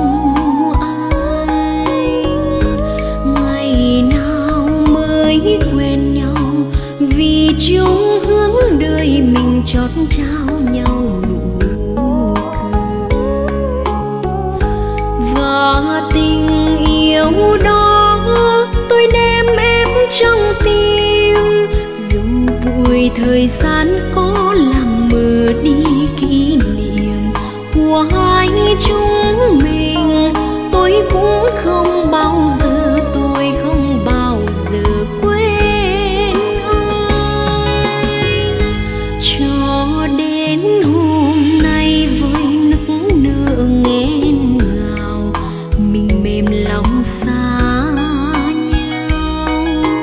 anh. Ngày nào mới quen nhau, vì chung hướng đời mình chót trao nhau nụ cười. Và tình yêu đó tôi đem em trong tim, dù bụi thời gian có làm mờ đi kỷ niệm của hai chúng mình. Tôi cũng không bao giờ, tôi không bao giờ quên anh. Cho đến hôm nay với nức nở nghẹn ngào, mình mềm lòng xa nhau.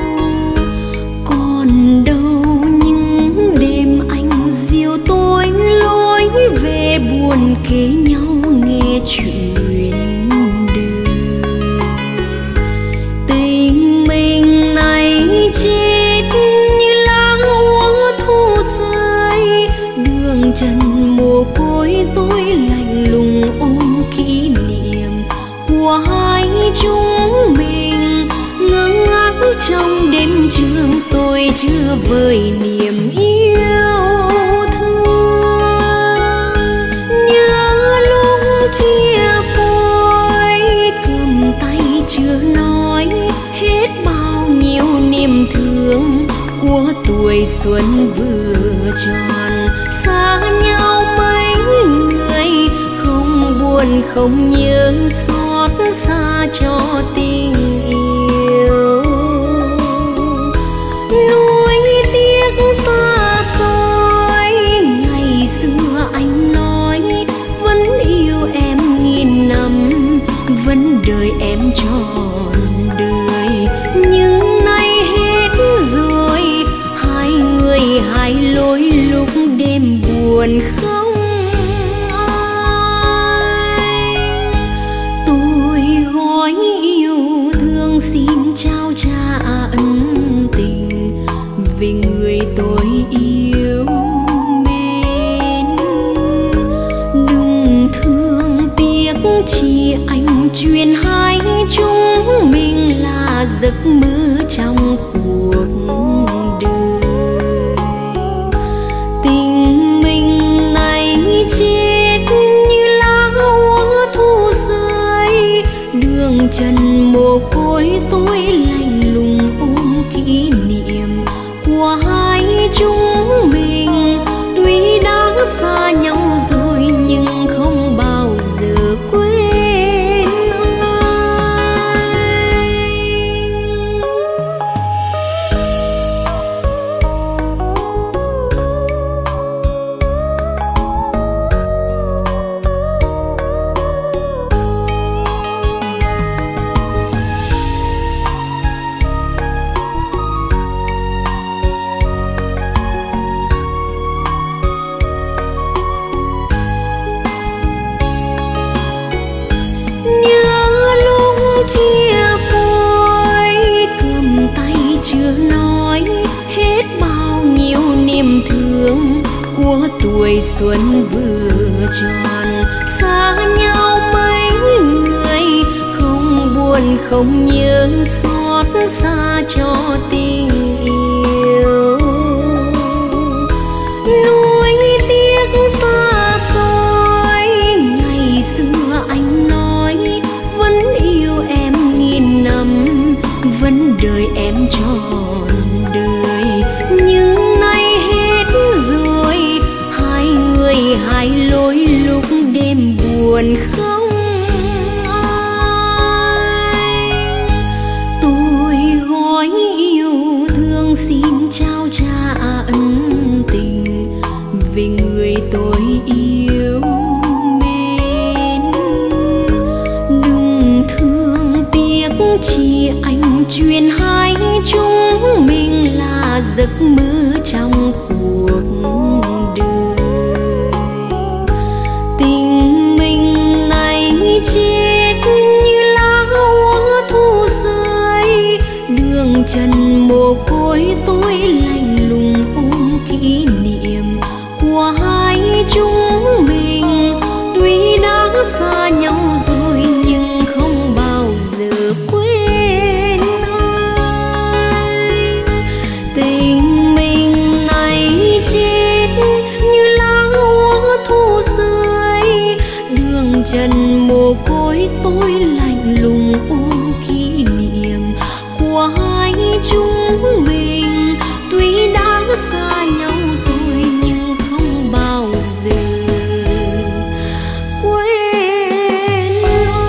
Còn đâu những đêm anh dìu tôi lối về buồn kể nhau nghe chuyện đời. Tình mình này chết như lá úa thu rơi, đường trần mồ côi tôi lạnh lùng ôm kỷ niệm của hai chúng mình. Ngơ ngác trong đêm trường tôi chưa vơi niềm yêu thương. Nhớ lúc chia phôi cầm tay chưa nói hết bao nhiêu niềm thương của tuổi xuân vừa tròn. Xa nhau mấy người không buồn không nhớ xót xa cho tình yêu. Nuối tiếc xa xôi ngày xưa anh nói vẫn yêu em nghìn năm, vẫn đợi em trọn đời. Nhưng nay hết rồi, hai người hai lối lúc đêm buồn không ai. Tôi gói yêu thương xin trao trả ân tình vì người tôi yêu mến. Đừng thương tiếc chỉ anh truyền hai chúng mình là giấc mơ trong cuộc đời. Tình mình này chết như lá úa thu rơi, mồ côi tôi lạnh lùng ôm kỷ niệm của hai chúng mình. Tuy đã xa nhau rồi nhưng không bao giờ quên chia phôi. Cầm tay chưa nói hết bao nhiêu niềm thương của tuổi xuân vừa tròn. Xa nhau mấy người không buồn không nhớ xót xa cho tình yêu. Nuối tiếc xa xôi ngày xưa anh nói vẫn yêu em nghìn năm, vẫn đợi em trọn đời. Nhưng nay hết rồi, hai người hai lối lúc đêm buồn không ai. Tôi gói yêu thương xin trao trả ân tình về người tôi yêu mến. Đừng thương tiếc chỉ anh truyền hai chúng mình là giấc mơ trong cuộc đời. Tình mình này chết như lá úa thu rơi. Đường trần mồ côi tôi lạnh lùng ôm kỷ niệm của hai chúng mình. Tuy đã xa nhau rồi nhưng không bao giờ quên ai. Tình mình này chết như lá úa thu rơi. Đường trần mồ côi tôi lạnh lùng ôm kỷ niệm của hai chúng mình. Tuy đã xa nhau rồi nhưng không bao giờ quên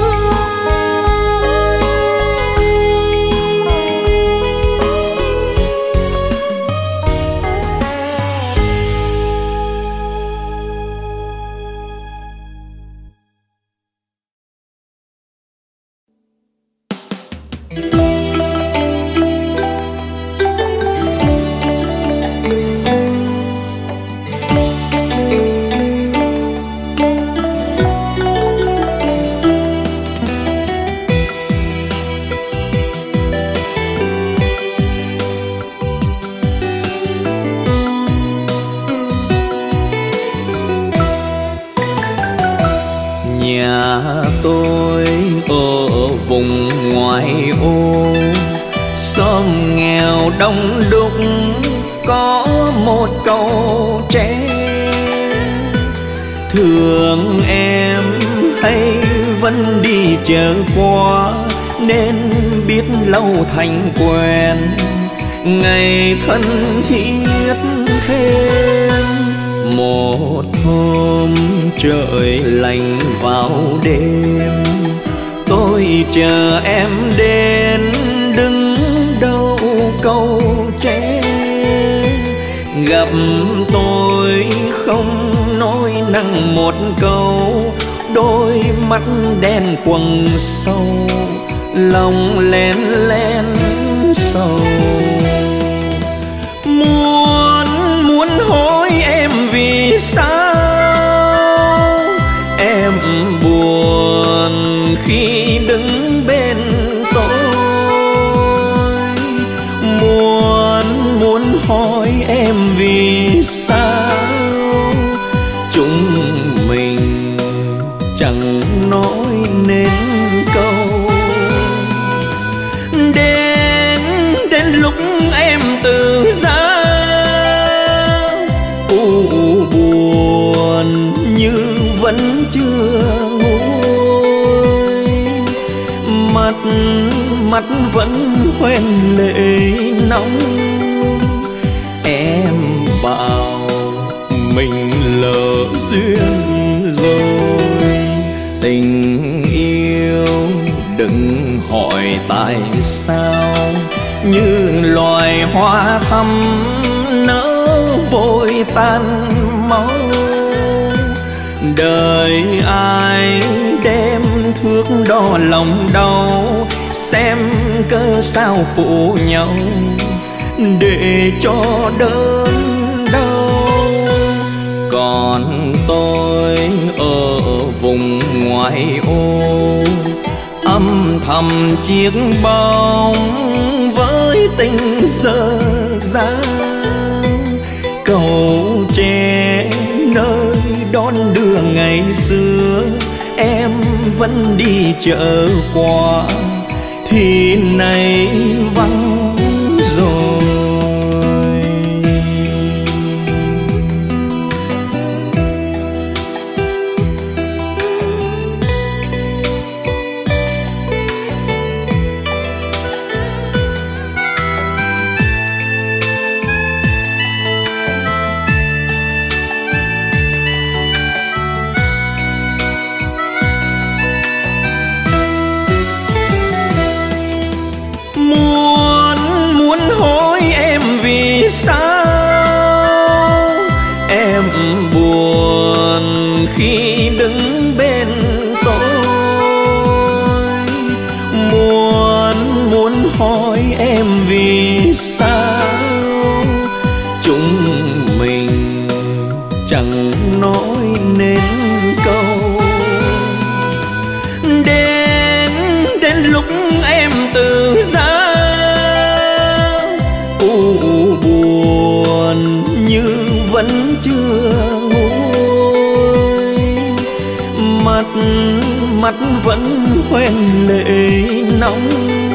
Nhà tôi ở vùng ngoại ô, xóm nghèo đông đúc có một câu tre. Thương em hay vẫn đi chợ qua nên biết lâu thành quen, ngày thân thiết thêm. Một hôm trời lạnh vào đêm, tôi chờ em đến đứng đâu câu tre. Gặp tôi không nói năng một câu, đôi mắt đen quầng sâu, lòng lén lén sầu. Muốn muốn hỏi em vì sao em buồn khi đứng bên tôi. Muốn muốn hỏi em vì sao chúng mình chẳng nói nên câu. Đến đến lúc em từ giá u buồn như vẫn chưa nguôi, mắt mắt vẫn hoen lệ nóng. Em bảo mình lỡ duyên rồi, tình yêu đừng hỏi tại sao, như loài hoa thắm nở vội tan máu. Đời ai đem thước đo lòng đau, xem cớ sao phụ nhau để cho đớn đau. Còn tôi ở vùng ngoại ô, âm thầm chiếc bóng với tình dở dang. Cầu tre nơi đón đưa ngày xưa, em vẫn đi chợ qua thì nay vắng rồi. Sao em buồn khi đứng bên tôi, muốn muốn hỏi em vì sao chúng mình chẳng nói nên câu. Đến đến lúc em từ giá buồn như vẫn chưa nguôi, mắt mắt vẫn hoen lệ nóng.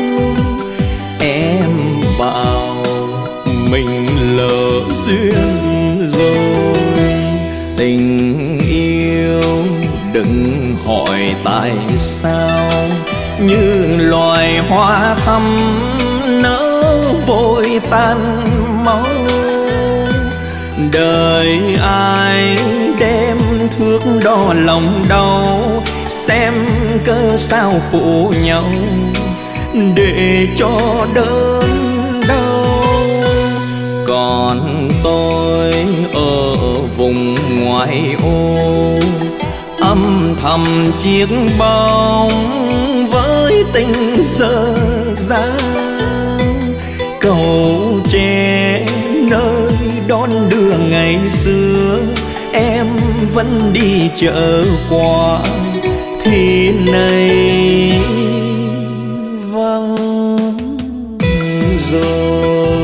Em bảo mình lỡ duyên rồi, tình yêu đừng hỏi tại sao, như loài hoa thắm nở vội tan máu. Đời ai đem thước đo lòng đau, xem cớ sao phụ nhau để cho đớn đau. Còn tôi ở vùng ngoại ô, âm thầm chiếc bóng với tình dở dang. Cầu tre nơi đón đưa ngày xưa, em vẫn đi chợ qua thì nay vắng rồi.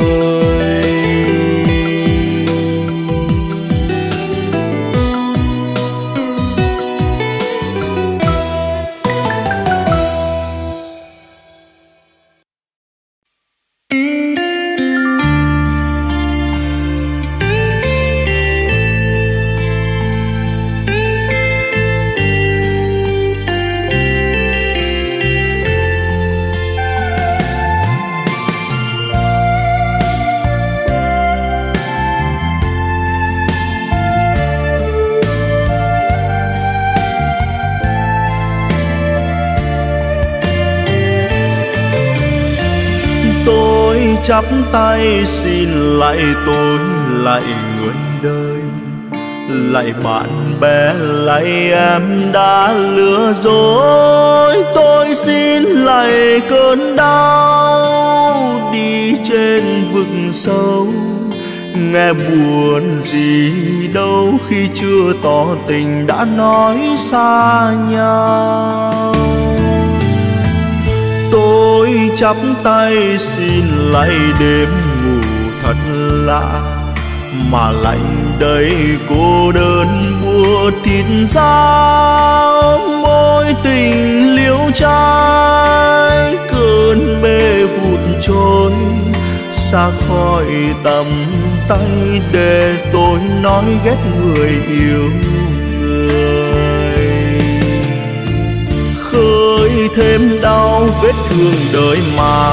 chắp tay xin lạy tôi, lạy người đời, lạy bạn bè, lạy em đã lừa dối tôi. Xin lạy cơn đau đi trên vực sâu, nghe buồn gì đâu khi chưa tỏ tình đã nói xa nhau. Tôi chắp tay xin lạy đêm ngủ thật lạ, mà lạnh đầy cô đơn buốt thịt dao. Mối tình liễu trai cơn mê vụt trôi, xa khỏi tầm tay để tôi nói ghét người yêu người. Khơi thêm đau vết thương đời mà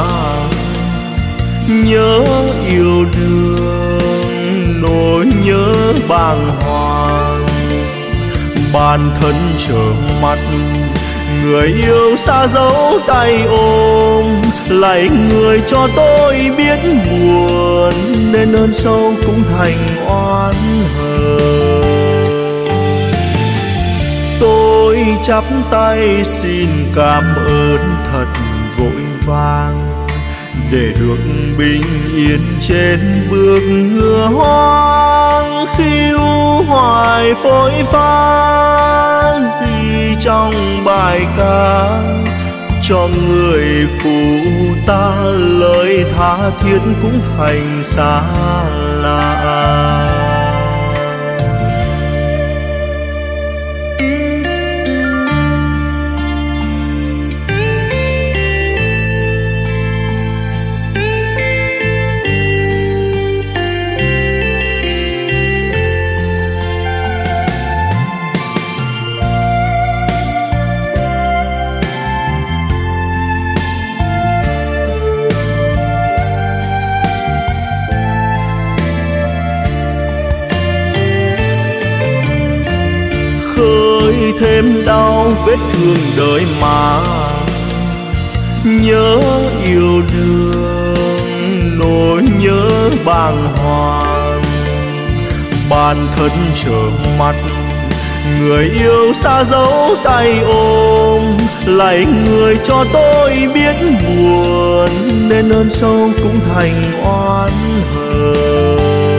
nhớ yêu đương, nỗi nhớ bàng hoàng. Bản thân trở mặt, người yêu xa dấu tay ôm, lạy người cho tôi biết buồn, nên ơn sâu cũng thành oán hờn. Tôi chắp tay xin cảm ơn thật vội vàng, để được bình yên trên bước ngựa hoang. Khiêu hoài phôi phang ghi trong bài ca, cho người phụ ta lời tha thiết cũng thành xa lạ. Thêm đau vết thương đời mà nhớ yêu đương, nỗi nhớ bàng hoàng. Bản thân trở mặt, người yêu xa dấu tay ôm, lạy người cho tôi biết buồn, nên ơn sâu cũng thành oán hờn.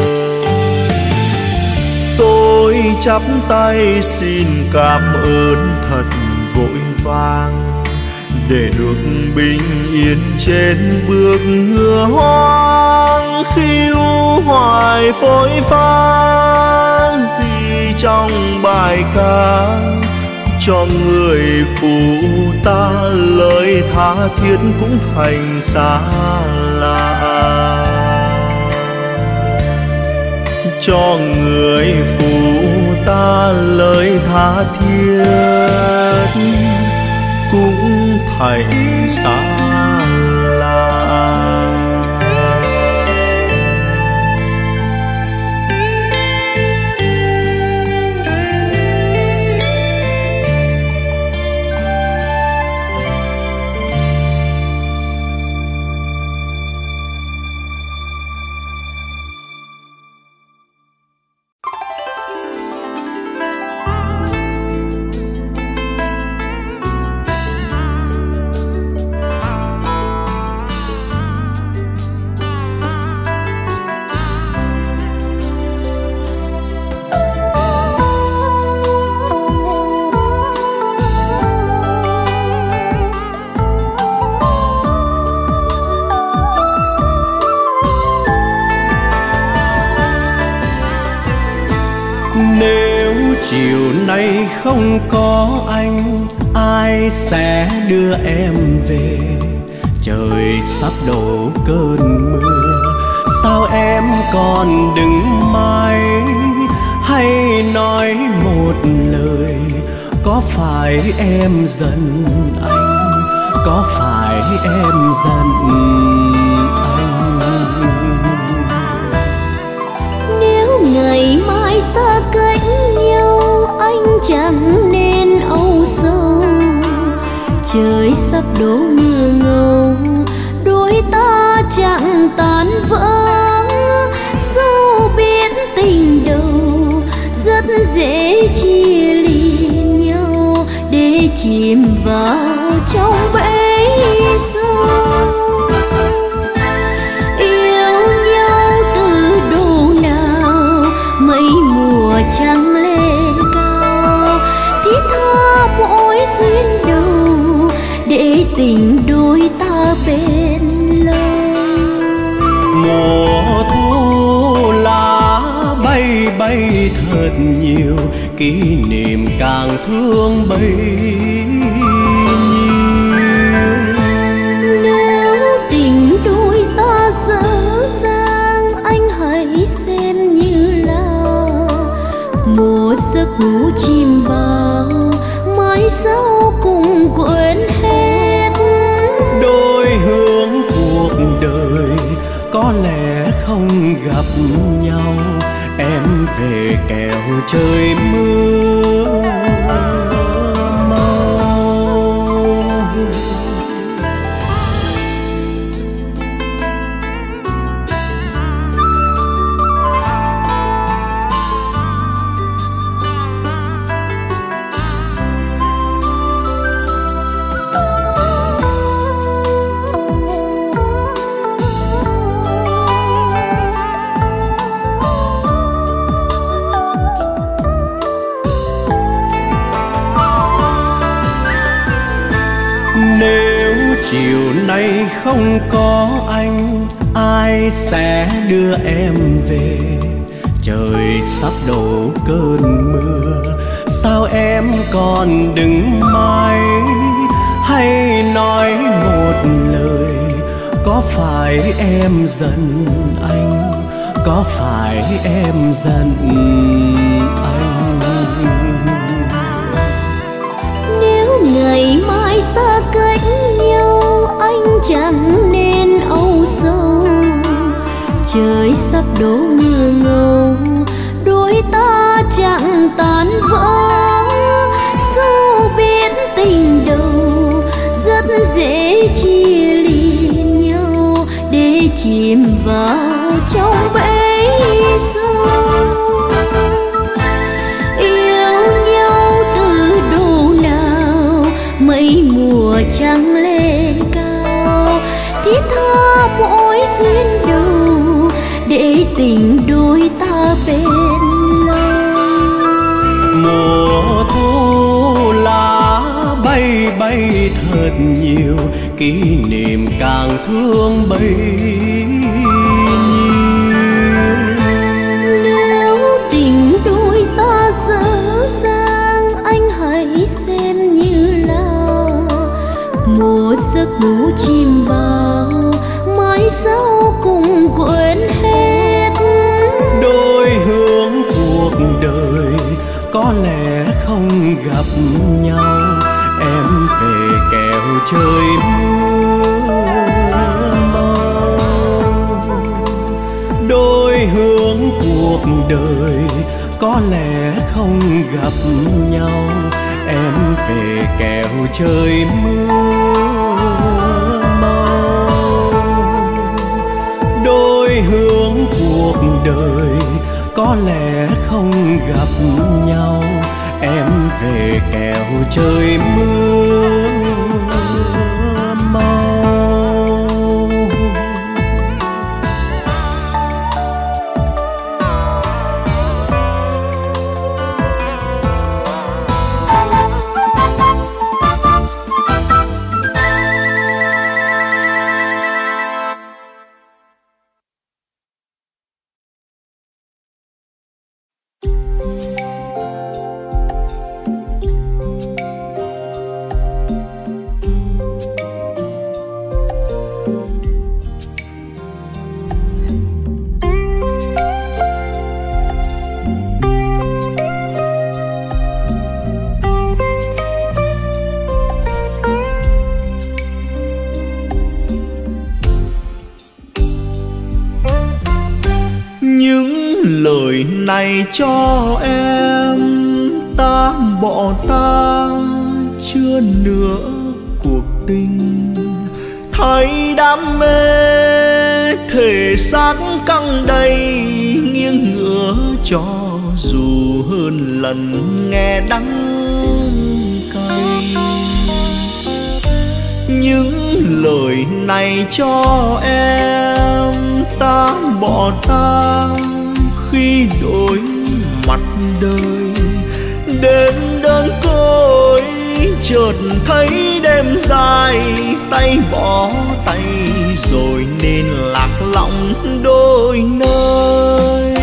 Tôi chắp tay xin cảm ơn thật vội vàng, để được bình yên trên bước ngựa hoang. Khiêu hoài phôi phang ghi trong bài ca, cho người phụ ta lời tha thiết cũng thành xa lạ. Cho người phụ ta lời tha thiết cũng thành xa lạ. Nếu chiều nay không có anh, ai sẽ đưa em về? Trời sắp đổ cơn mưa, sao em còn đứng mãi? Hay nói một lời, có phải em giận anh? Có phải em giận anh? Nếu ngày mai xa cách nhau, anh chẳng nên âu sầu. Trời sắp đổ mưa ngâu, đôi ta chẳng tan vỡ. Dẫu biết tình đầu rất dễ chia ly nhau, để chìm vào trong bể sâu. Yêu nhau từ độ nào, mấy mùa trăng lên cao, thiết tha mỗi duyên đầu, để tình đôi ta bên lâu. Mùa thu lá bay bay thật nhiều, kỷ niệm càng thương bấy nhiêu. Nếu tình đôi ta dở dang, anh hãy xem như là một giấc ngủ chìm bao, mai sau cùng quên hết. Đôi có lẽ không gặp nhau. Em về kẻo trời mưa mau. Nếu chiều nay không có anh, ai sẽ đưa em về? Trời sắp đổ cơn mưa, sao em còn đứng mãi? Hay nói một lời, có phải em giận anh? Có phải em giận anh? Nếu ngày mai xa cách nhau, anh chẳng nên âu sầu. Trời sắp đổ mưa ngâu, đôi ta chẳng tan vỡ. Dẫu biết tình đầu rất dễ chia ly nhau, để chìm vào trong bể sâu. Yêu nhau từ độ nào, mấy mùa trăng lên cao, thiết tha mỗi duyên đầu, để tình đôi ta bên lâu. Mùa thu lá bay bay thật nhiều, kỷ niệm càng thương bấy nhiêu. Nếu tình đôi ta dở dang, anh hãy xem như là một giấc ngủ chìm vào, mai sau cùng quên hết. Đôi hướng cuộc đời có lẽ không gặp nhau, em về kẻo trời mưa mau. Đôi hướng cuộc đời có lẽ không gặp nhau, em về kẻo trời mưa mau. Đôi hướng cuộc đời có lẽ không gặp nhau, em về kẻo trời mưa mau. Này cho em, ta bỏ ta chưa nữa cuộc tình. Thấy đam mê thể xác căng đầy, nghiêng ngửa cho dù hơn lần nghe đắng cay. Những lời này cho em, ta bỏ ta khi đổi mặt đời. Đến đơn côi chợt thấy đêm dài, tay bỏ tay rồi nên lạc lõng đôi nơi.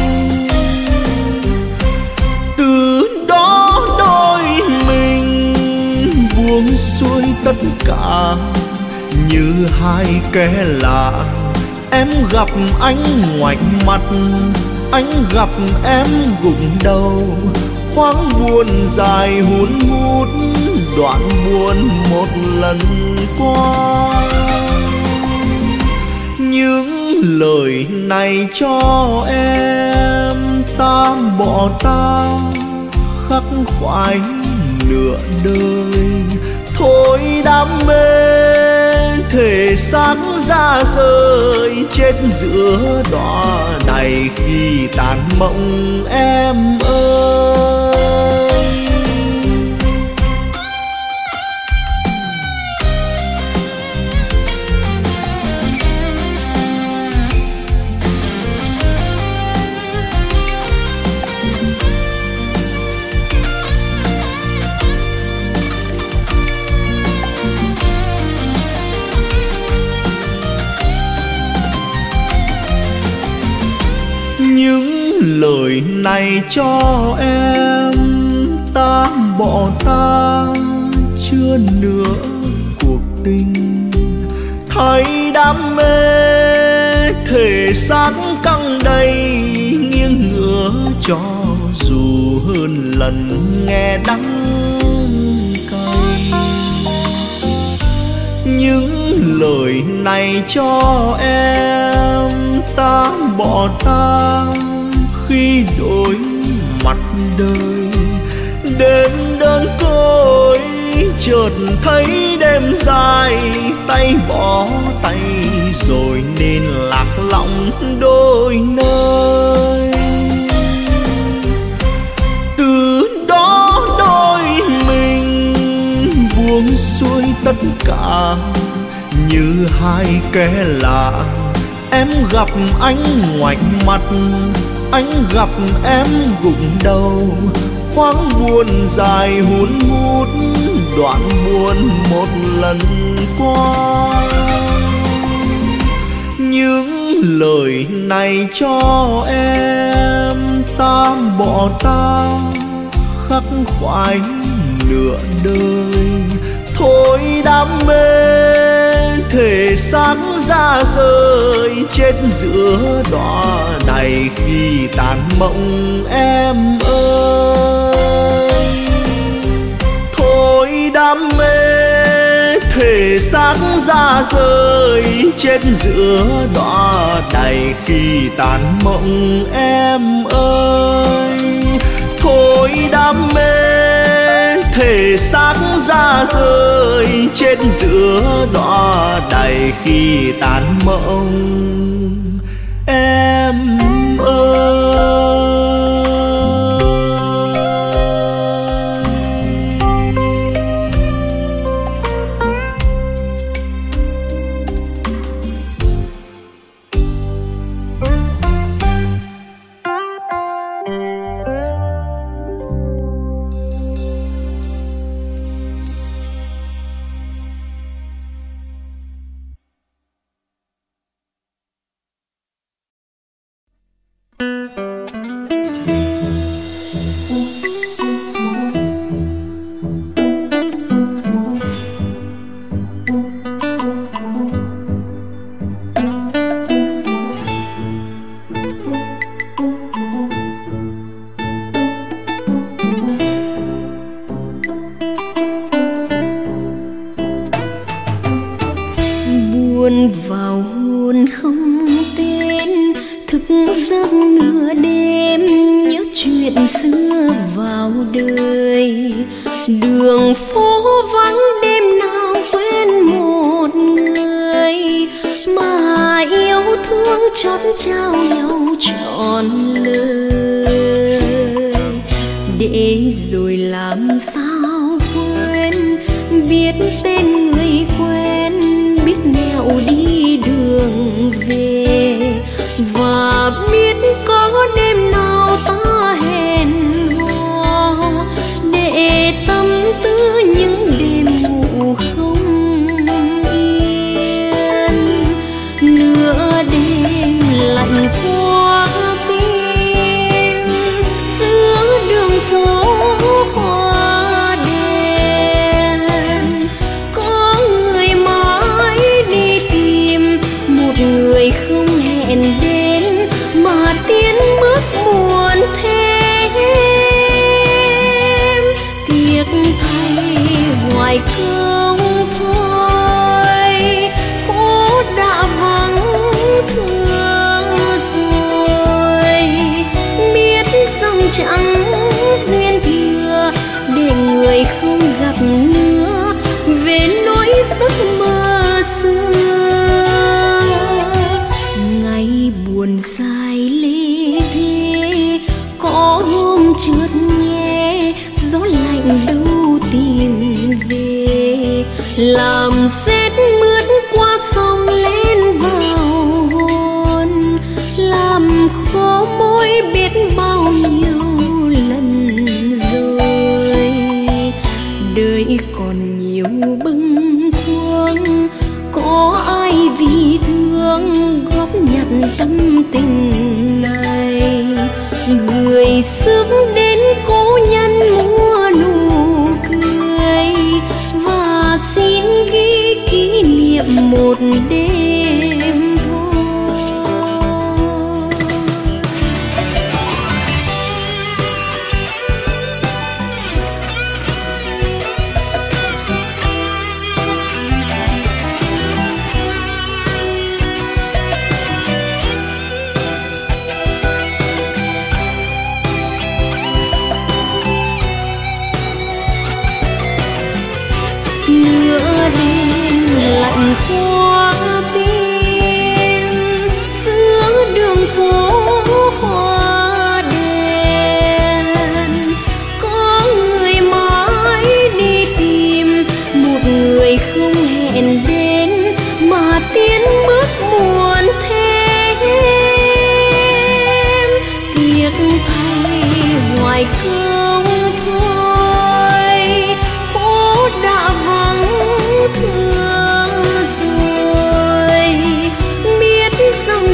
Từ đó đôi mình buông xuôi tất cả như hai kẻ lạ. Em gặp anh ngoảnh mặt, anh gặp em gục đầu. Khoáng buồn dài hun hút, đoạn buồn một lần qua. Những lời này cho em, ta bỏ ta khắc khoải nửa đời. Thôi đam mê thể xác ra rời, chết giữa đọa đầy khi tàn mộng em ơi. Những lời này cho em, ta bỏ ta chưa nửa cuộc tình. Thấy đam mê thể xác căng đầy, nghiêng ngửa cho dù hơn lần nghe đắng cay. Những lời này cho em, ta bỏ ta khi đổi mặt đời. Đêm đơn côi chợt thấy đêm dài, tay bỏ tay rồi nên lạc lõng đôi nơi. Từ đó đôi mình buông xuôi tất cả như hai kẻ lạ. Em gặp anh ngoảnh mặt, anh gặp em gục đầu. Khoáng buồn dài hun hút, đoạn buồn một lần qua. Những lời này cho em, ta bỏ ta khắc khoải nửa đời. Thôi đam mê thể xác ra rời, chết giữa đọa đầy khi tàn mộng em ơi. Thôi đam mê thể xác ra rời, chết giữa đọa đầy khi tàn mộng em ơi. Thôi đam mê thể xác ra rời, chết giữa đọa đầy khi tàn mộng em ơi. Buồn vào hồn không tên, thức giấc nửa đêm nhớ chuyện xưa vào đời. Đường phố vắng đêm nào quên một người mà yêu thương chót trao nhau trọn lời. Để rồi làm sao quên biết tên người quen, biết nẻo đi đường về, và biết có đêm nào ta hẹn hò để tâm tư những đêm ngủ không yên. Nửa đêm lạnh qua tim giữa đường phố hoa đèn, có người mãi đi tìm một người không hẹn đến mà tiến bước buồn thêm. Tiếc thay hoài không thôi, phố đã vắng thương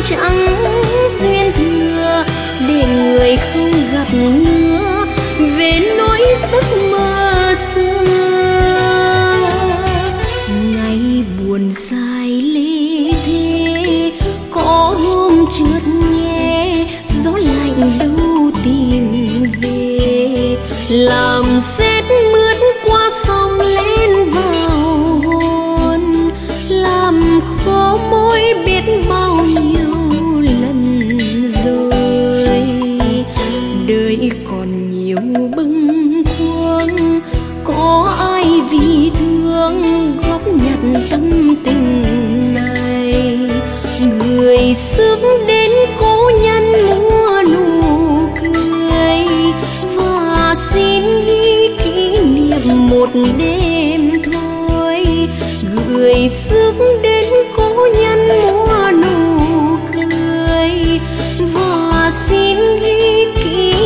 chẳng duyên thừa để người không gặp nữa về nỗi giấc mơ xưa. Ngày buồn dài lê thế có hôm chợt nghe gió lạnh đâu tìm về, làm sét mướt qua sông lên vào hồn, làm khó môi biết bao nhiêu lần rồi. Đời còn nhiều bâng khuâng, có ai vì thương góp nhặt tâm tình này. Người xứng đến cố nhân mua nụ cười và xin ghi kỷ niệm một đêm thôi. Người xứng đến cố nhân mua nụ cười và xin ghi kỷ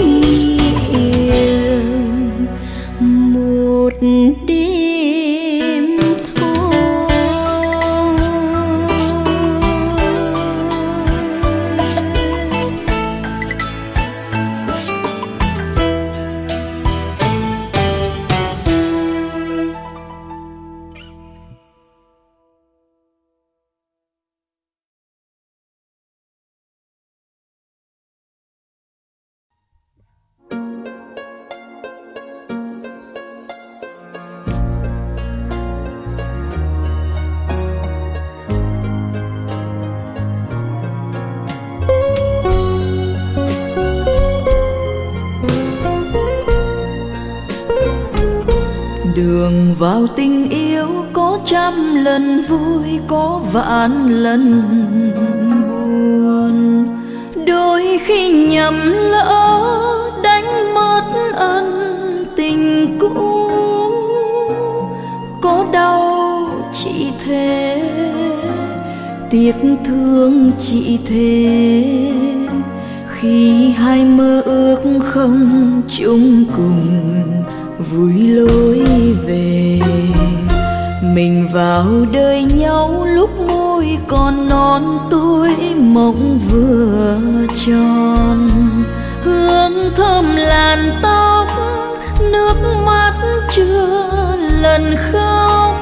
niệm một đêm thôi. Đường vào tình yêu có trăm lần vui, có vạn lần buồn. Đôi khi nhầm lỡ đánh mất ân tình cũ, có đau chỉ thế, tiếc thương chỉ thế. Khi hai mơ ước không chung cùng vui lối về, mình vào đời nhau lúc môi còn non tuổi mộng vừa tròn. Hương thơm làn tóc, nước mắt chưa lần khóc,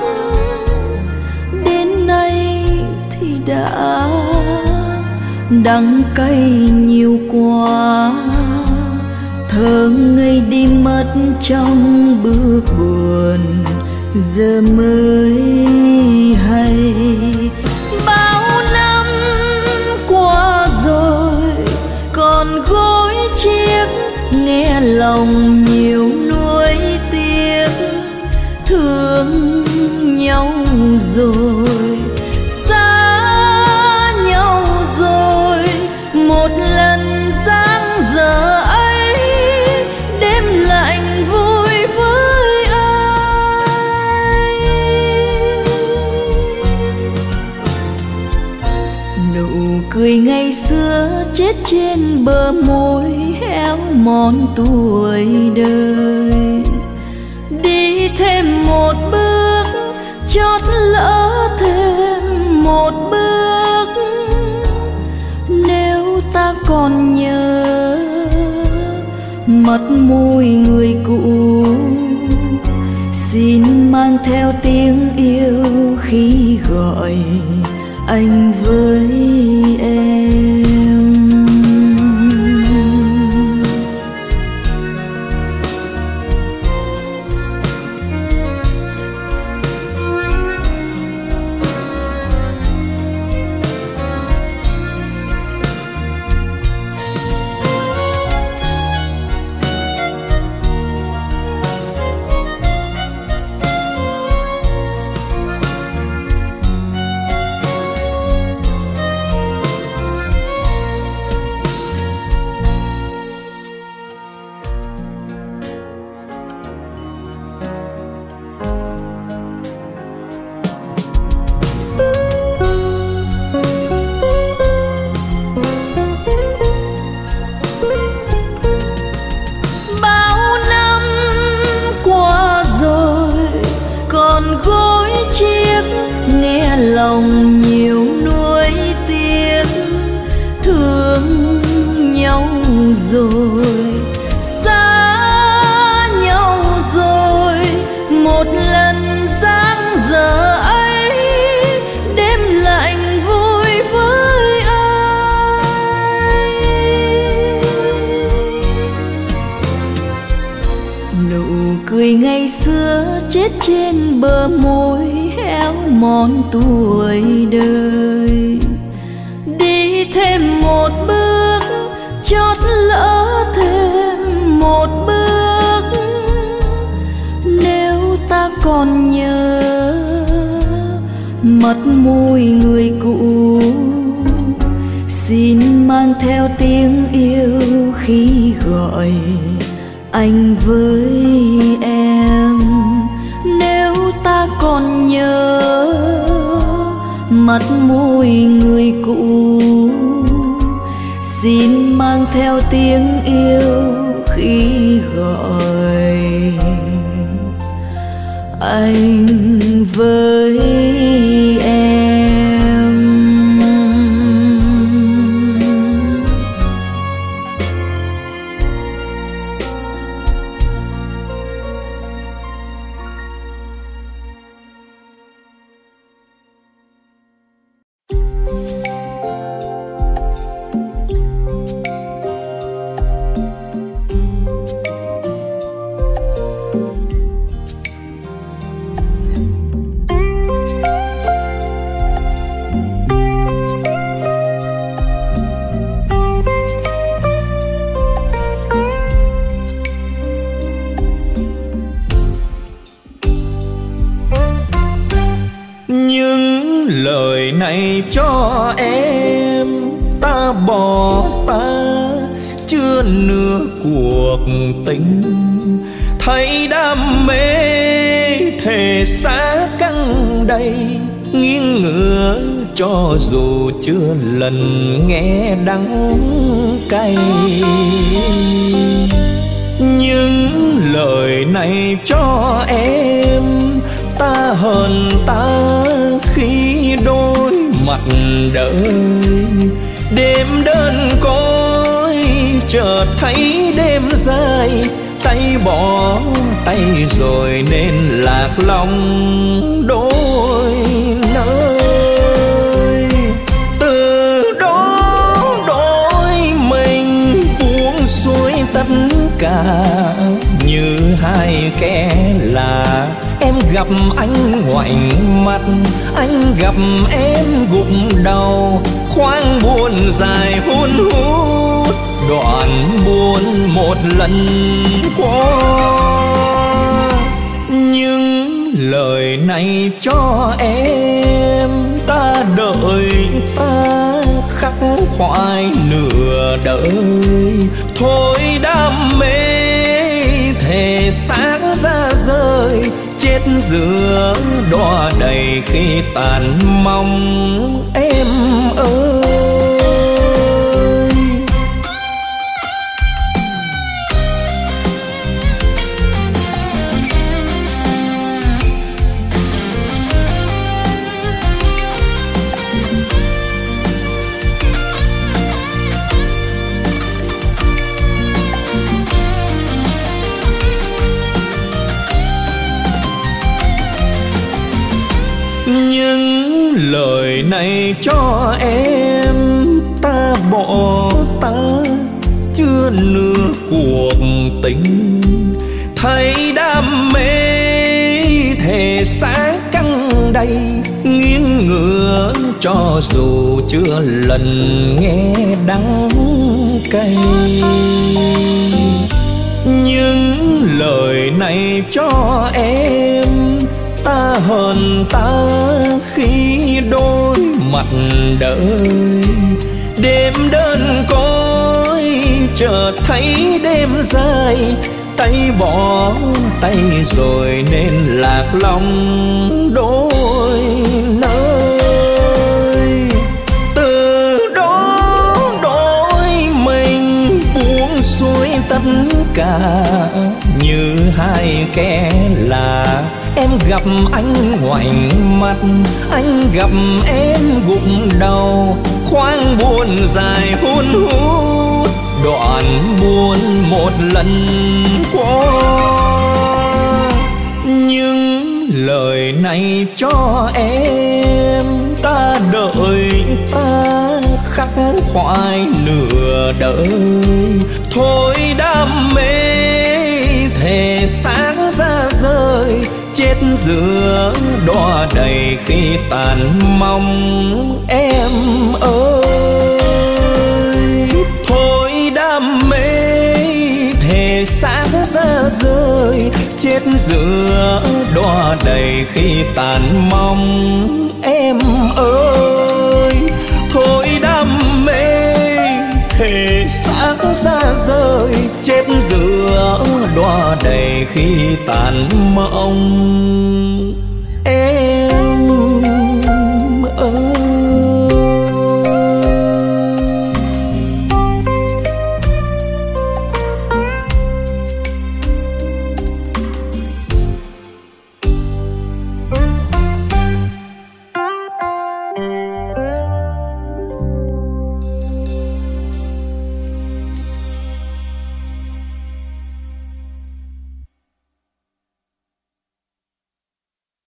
đến nay thì đã đắng cay nhiều quá. Thơ ngây đi mất trong bước buồn, giờ mới hay. Bao năm qua rồi còn gối chiếc, nghe lòng nhiều nuối tiếc. Thương nhau rồi, xa nhau rồi, một lần dang dở ấy đêm lạnh vui với ai. Nụ cười ngày xưa chết trên bờ môi héo mòn tuổi đời. Đi thêm một bước chót lỡ thêm một bước, nếu ta còn nhớ mắt môi người cũ, xin mang theo tiếng yêu khi gọi anh với em. lòng nhiều nuối tiếc, trên bờ môi héo mòn tuổi đời. Đi thêm một bước chót lỡ thêm một bước, nếu ta còn nhớ mặt môi người cũ, xin mang theo tiếng yêu khi gọi anh với em. Nếu ta còn nhớ mặt môi người cũ, xin mang theo tiếng yêu khi gọi anh với em. Này cho em, ta bỏ ta chưa nửa cuộc tình, thấy đam mê thể xác căng đầy, nghiêng ngửa cho dù chưa lần nghe đắng cay. Những lời này cho em, ta hờn ta khi đôi mặt đợi. Đêm đơn côi chợt thấy đêm dài, tay bỏ tay rồi nên lạc lòng đôi nơi. Từ đó đôi mình buông xuôi tất cả, như hai kẻ lạ. Em gặp anh ngoảnh mặt, anh gặp em gục đầu, khoang buồn dài hun hút, đoạn buồn một lần qua. Nhưng lời này cho em, ta đợi ta khắc khoải nửa đời. Thôi đam mê thể xác ra rời, chết giữa đọa đầy khi tàn mong em ơi. Những lời này cho em, ta bỏ ta chưa nửa cuộc tình, thấy đam mê thể xác căng đầy, nghiêng ngửa cho dù chưa lần nghe đắng cay. Những lời này cho em, ta hờn ta khi đôi mặt đợi. Đêm đơn côi chợt thấy đêm dài, tay bỏ tay rồi nên lạc lòng đôi nơi. Từ đó đôi mình buông xuôi tất cả, như hai kẻ lạ. Em gặp anh ngoảnh mặt, anh gặp em gục đầu, khoang buồn dài hun hút, đoạn buồn một lần qua. Nhưng lời này cho em, ta đợi ta khắc khoải nửa đời. Thôi đam mê thể xác ra rời, chết giữa đọa đầy khi tàn mong em ơi. Thôi đam mê thể xác ra rơi, chết giữa đọa đầy khi tàn mong em ơi. Thôi đam mê thể xác ra rơi, chết giữa đọa đầy khi tàn mong em